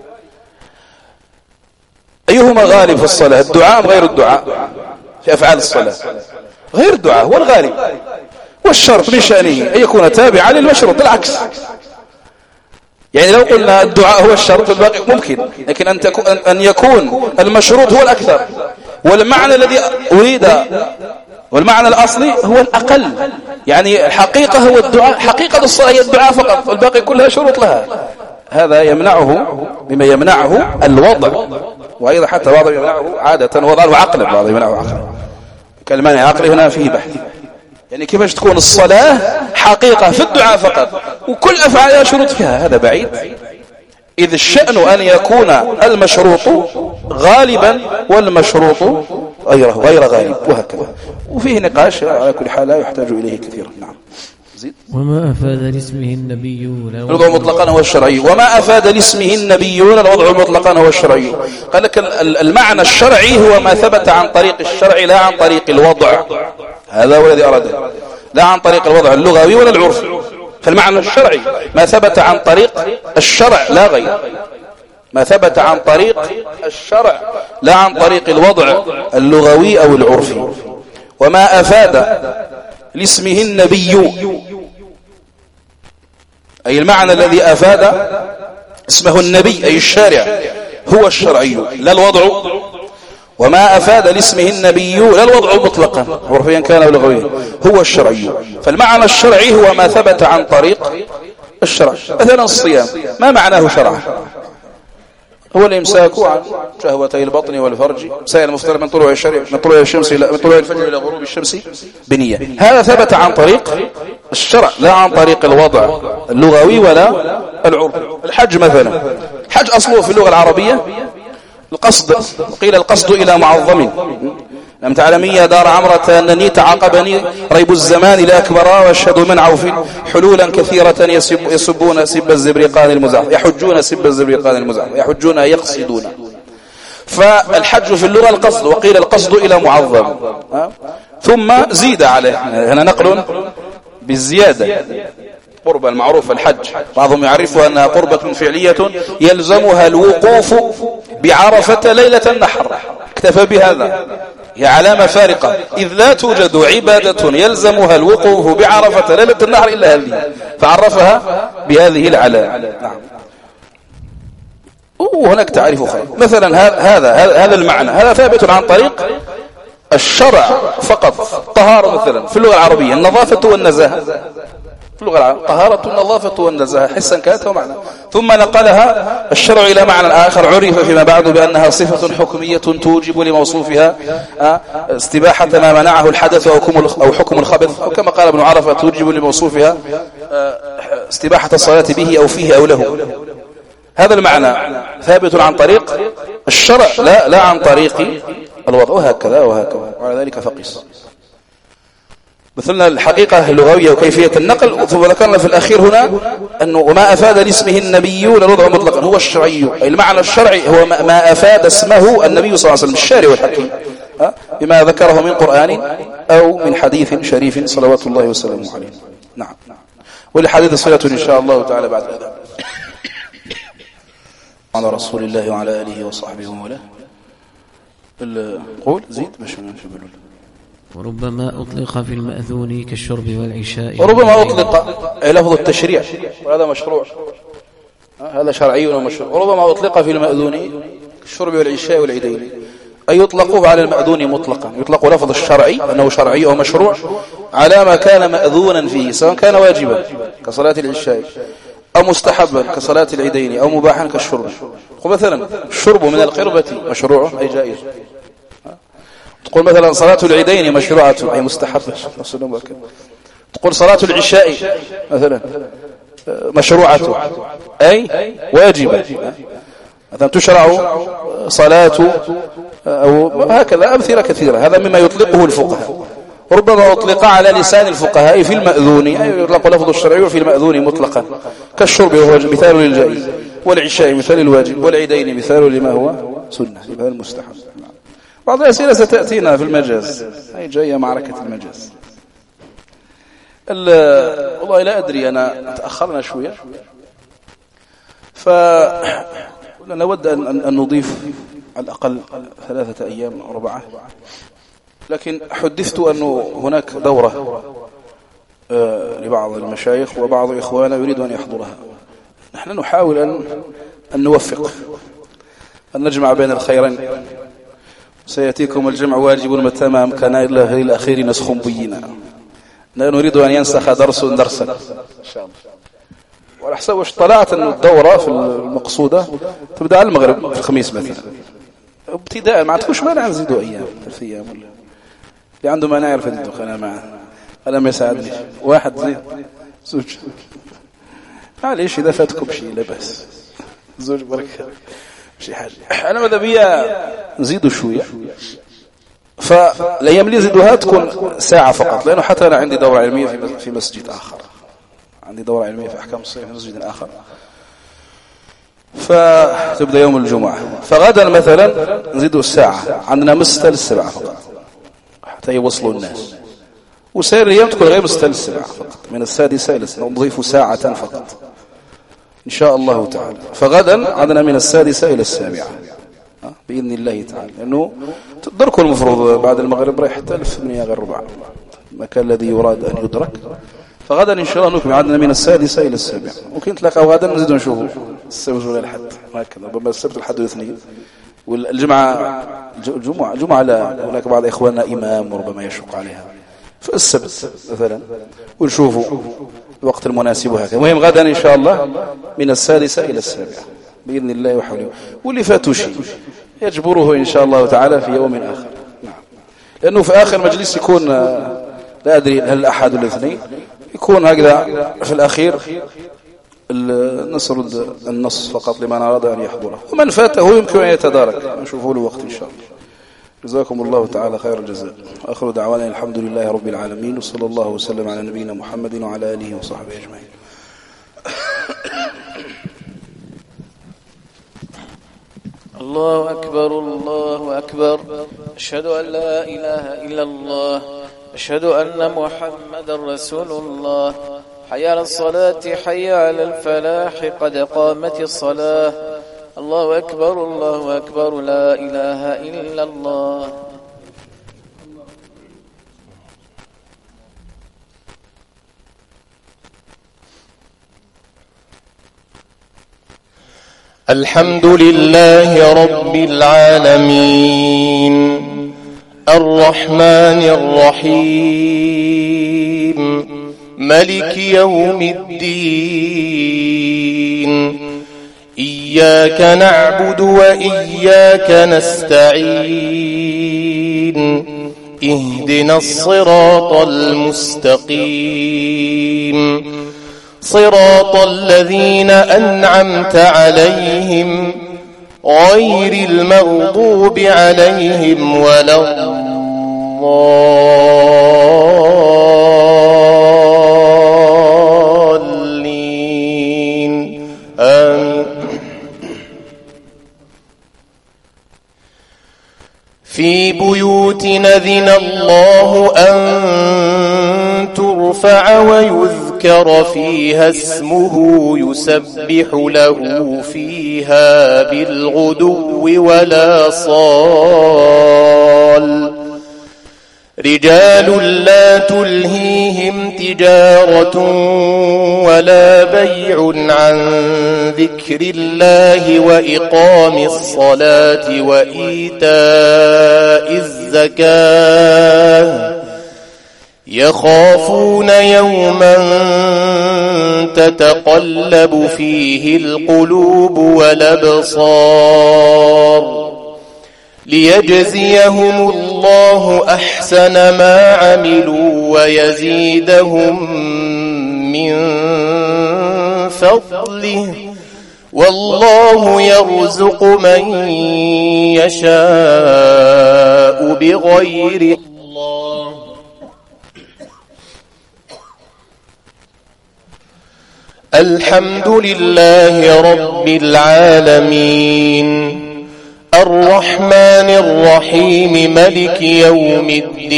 أيهما غالب في الصلاة، الدعاء أم غير الدعاء؟ في أفعال الصلاة غير الدعاء هو الغالب، والشرط من شأنه أن يكون تابعا للمشروط. بالعكس، يعني لو قلنا الدعاء هو الشرط الباقي ممكن، لكن أن يكون المشروط هو الأكثر، والمعنى الذي أريد والمعنى الأصلي هو الأقل. يعني الحقيقة هو الدعاء، حقيقة الصلاة هي الدعاء فقط، والباقي كلها شروط لها. هذا يمنعه بما يمنعه الوضع، وأيضا حتى بعض يمنعه عادة وضع وعقلا، بعض يمنعه عقلا. كلمة عقل هنا فيه بحث، يعني كيفاش تكون الصلاة حقيقة في الدعاء فقط وكل أفعالها شروط فيها، هذا بعيد. إذ الشأن أن يكون المشروط غالبا والمشروط غير غالب، وهكذا. وفيه نقاش على كل حال لا يحتاج إليه كثيرا. نعم. وما أفاد لاسمه النبيون الوضع مطلقا هو الشرعي. وما أفاد لاسمه النبيون الوضع مطلقا هو الشرعي. قال لك المعنى الشرعي هو ما ثبت عن طريق الشرع لا عن طريق الوضع، هذا هو الذي أراده، لا عن طريق الوضع اللغوي ولا العرفي. فالمعنى الشرعي ما ثبت عن طريق الشرع لا غير، ما ثبت عن طريق الشرع لا عن طريق الوضع اللغوي أو العرفي. وما أفاد لاسمه النبي، أي المعنى الذي أفاد اسمه النبي أي الشارع هو الشرعي لا الوضع. وما أفاد لاسمه النبي لا الوضع مطلقا عرفيا كان أو لغويا، هو الشرعي. فالمعنى الشرعي هو ما ثبت عن طريق الشرع. مثلا الصيام ما معناه شرعا؟ هو الإمساك عن شهوتي البطن والفرج مسائل المفترض من طلوع الشمس من طلوع الفجر إلى غروب الشمس بنية. هذا ثبت عن طريق الشرع لا عن طريق الوضع اللغوي ولا العرف. الحج مثلا، الحج أصله في اللغة العربية القصد، قيل القصد إلى معظم. لم تعلمي يا دار عمرة أنني تعاقبني ريب الزمان لأكبر واشهد من عوف حلولا كثيرة يسبون سب الزبرقان المزعف، يحجون سب الزبرقان المزعف، يحجون يقصدون. فالحج في اللغة القصد، وقيل القصد إلى معظم. ثم زيد عليه هنا نقل بالزيادة قربة المعروف الحج، بعضهم يعرفها أنها قربة فعلية يلزمها الوقوف بعرفة ليلة النحر، اكتفى بهذا، هي علامة فارقة، إذ لا توجد عبادة يلزمها الوقوف بعرفة ليلة النحر إلا هذه، فعرفها بهذه العلامة. نعم. وهناك تعريف أخرى، مثلا هذا المعنى هذا ثابت عن طريق الشرع فقط. طهارة مثلا في اللغة العربية النظافة والنزاهة، في اللغة العربية طهارة النظافة والنزاهة حسا كانت ومعنى. ثم نقلها الشرع إلى معنى آخر عرف فيما بعد بأنها صفة حكمية توجب لموصوفها استباحة ما منعه الحدث أو حكم الخبث، أو كما قال ابن عرفة توجب لموصوفها استباحة الصلاة به أو فيه أو له. هذا المعنى ثابت عن طريق الشرع لا عن طريق الوضع، وهكذا وعلى ذلك فقس. مثلنا الحقيقة اللغوية وكيفية النقل. ثم ذكرنا في الأخير هنا أنه وما أفاد لاسمه النبي الوضع مطلقا هو الشرعي، أي المعنى الشرعي هو ما أفاد اسمه النبي صلى الله عليه وسلم الشارع والحكيم بما ذكره من قرآن أو من حديث شريف صلوات الله وسلامه عليه. نعم. والحديث صلة إن شاء الله تعالى بعد هذا على رسول الله وعلى آله وصحبه وله. قول زيد باش نشبه. وربما أطلق في المأذون كالشرب والعشاء، وربما أطلق لفظ التشريع وهذا مشروع، هذا شرعي ومشروع. وربما أطلق في المأذون كالشرب والعشاء والعيدين، أي يطلق على المأذون مطلقا، يطلق لفظ الشرعي أنه شرعي أو مشروع على ما كان مأذونا فيه، سواء كان واجبا كصلاة العشاء أو مستحبا كصلاة العيدين أو مباحا كالشرب. ومثلا الشرب من القربة مشروع أي جائز. تقول مثلا صلاة العيدين مشروعة أي مستحبة. تقول صلاة العشاء مثلا مشروعة أي واجبة. مثلا تشرع صلاة أو هكذا أمثلة كثيرة. هذا مما يطلقه الفقهاء، ربما أطلق على لسان الفقهاء في المأذون، أي يطلق لفظ الشرعي وفي المأذون مطلقا، كالشرب وهو مثال للجائز، والعشاء مثال الواجب، والعيدين مثال لما هو سنة، مثال المستحب. بعض الأسئلة ستأتينا في المجاز، هي جاية معركة المجاز. والله لا أدري، أنا تأخرنا شوية، فنود أن نضيف على الأقل 3 أيام أو 4. لكن حدثت أنه هناك دورة لبعض المشايخ وبعض إخوانا يريد أن يحضرها. نحن نحاول أن نوفق، أن نجمع بين الخيرين. سيأتيكم الجمع واجب متى ما أمكن، إلا في الأخير نسخ بينا. لا نريد أن ينسخ درسا إن شاء الله. والأحسن وش طلعت أن الدورة في المقصودة تبدأ على المغرب في الخميس مثلا ابتداء. ما عندكوش مانع نزيدوا أيام 3 أيام، ولا اللي عنده مانع يعرف يدوخ. أنا معه، أنا ما يساعدني. 1 زيد 2 معليش، إذا فاتكم شيء لا بأس. 2 بركة شيء حاجة. أنا ماذا بيا نزيدوا شوية، فالأيام اللي نزيدوها تكون 1 ساعة فقط، لأنه حتى أنا عندي دورة علمية في مسجد آخر، عندي دورة علمية في أحكام الصيام في مسجد آخر، فتبدأ يوم الجمعة. فغدا مثلا نزيدوا 1 ساعة، عندنا من 6 ل7 فقط حتى يوصلوا الناس. وسائر الأيام تكون غير من 6 ل7 فقط، من 6 إلى 7، نضيف 1 ساعة فقط إن شاء الله تعالى. فغدا عندنا من 6 إلى 7 بإذن الله تعالى، لأنه تدركوا المفروض بعد المغرب رايح حتى 8 غير 4 المكان الذي يراد أن يدرك. فغدا إن شاء الله نكمل عندنا من 6 إلى 7. ممكن نتلاقوا غدا نزيد نشوفوا السبت ولا الحد هكذا، ربما السبت والحد والاثنين، الجمعة لا، هناك بعض إخواننا إمام وربما يشق عليها، فالسبت مثلا ونشوفوا الوقت المناسب هكذا. المهم غدا إن شاء الله من 6 إلى 7 بإذن الله وحوله. واللي فاتوا شيء يجبره إن شاء الله تعالى في يوم آخر. نعم. لأنه في آخر مجلس يكون لا أدري هل الأحد ولا الاثنين، يكون هكذا في الأخير نسرد النص فقط لمن أراد أن يحضره، ومن فاته يمكن أن يتدارك، نشوفه له وقت إن شاء الله. جزاكم الله تعالى خير الجزاء، وآخر دعوانا الحمد لله رب العالمين، وصلى الله وسلم على نبينا محمد وعلى آله وصحبه أجمعين. الله أكبر الله أكبر، أشهد أن لا إله إلا الله، أشهد أن محمدا رسول الله. حي على الصلاة حي على الفلاح، قد قامت الصلاة. الله أكبر الله أكبر، لا إله إلا الله. الحمد لله رب العالمين، الرحمن الرحيم، ملك يوم الدين. إياك نعبد وإياك نستعين، اهدنا الصراط المستقيم، صراط الذين أنعمت عليهم غير المغضوب عليهم ولا الضالين. آمين. في بيوت أذن الله أن ترفع ويذكر فيها اسمه يسبح له فيها بالغدو ولا صال. رجال لا تلهيهم تجارة ولا بيع عن ذكر الله وإقام الصلاة وإيتاء الزكاة، يخافون يوما تتقلب فيه القلوب والأبصار، ليجزيهم الله الله أحسن ما عملوا ويزيدهم من فضله والله يرزق من يشاء بغير الله. الحمد لله رب العالمين الرحمن الرحيم ملك يوم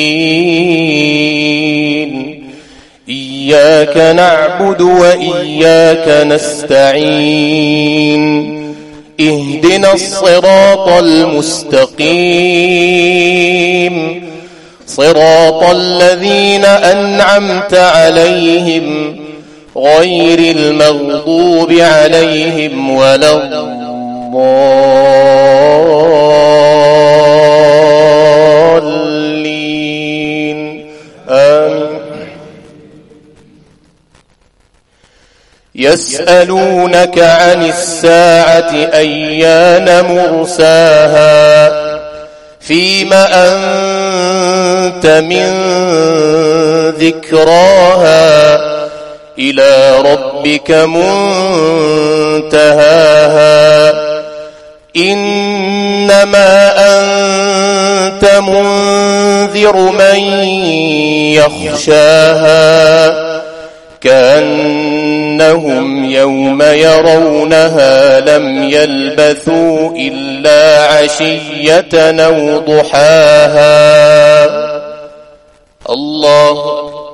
الدين إياك نعبد وإياك نستعين اهدنا الصراط المستقيم صراط الذين أنعمت عليهم غير المغضوب عليهم ولا الضالين آمين. يسألونك عن الساعة أيان مرساها فيما أنت من ذكراها إلى ربك منتهاها إنما أنت منذر من يخشاها كأنهم يوم يرونها لم يلبثوا إلا عشية أو ضحاها. الله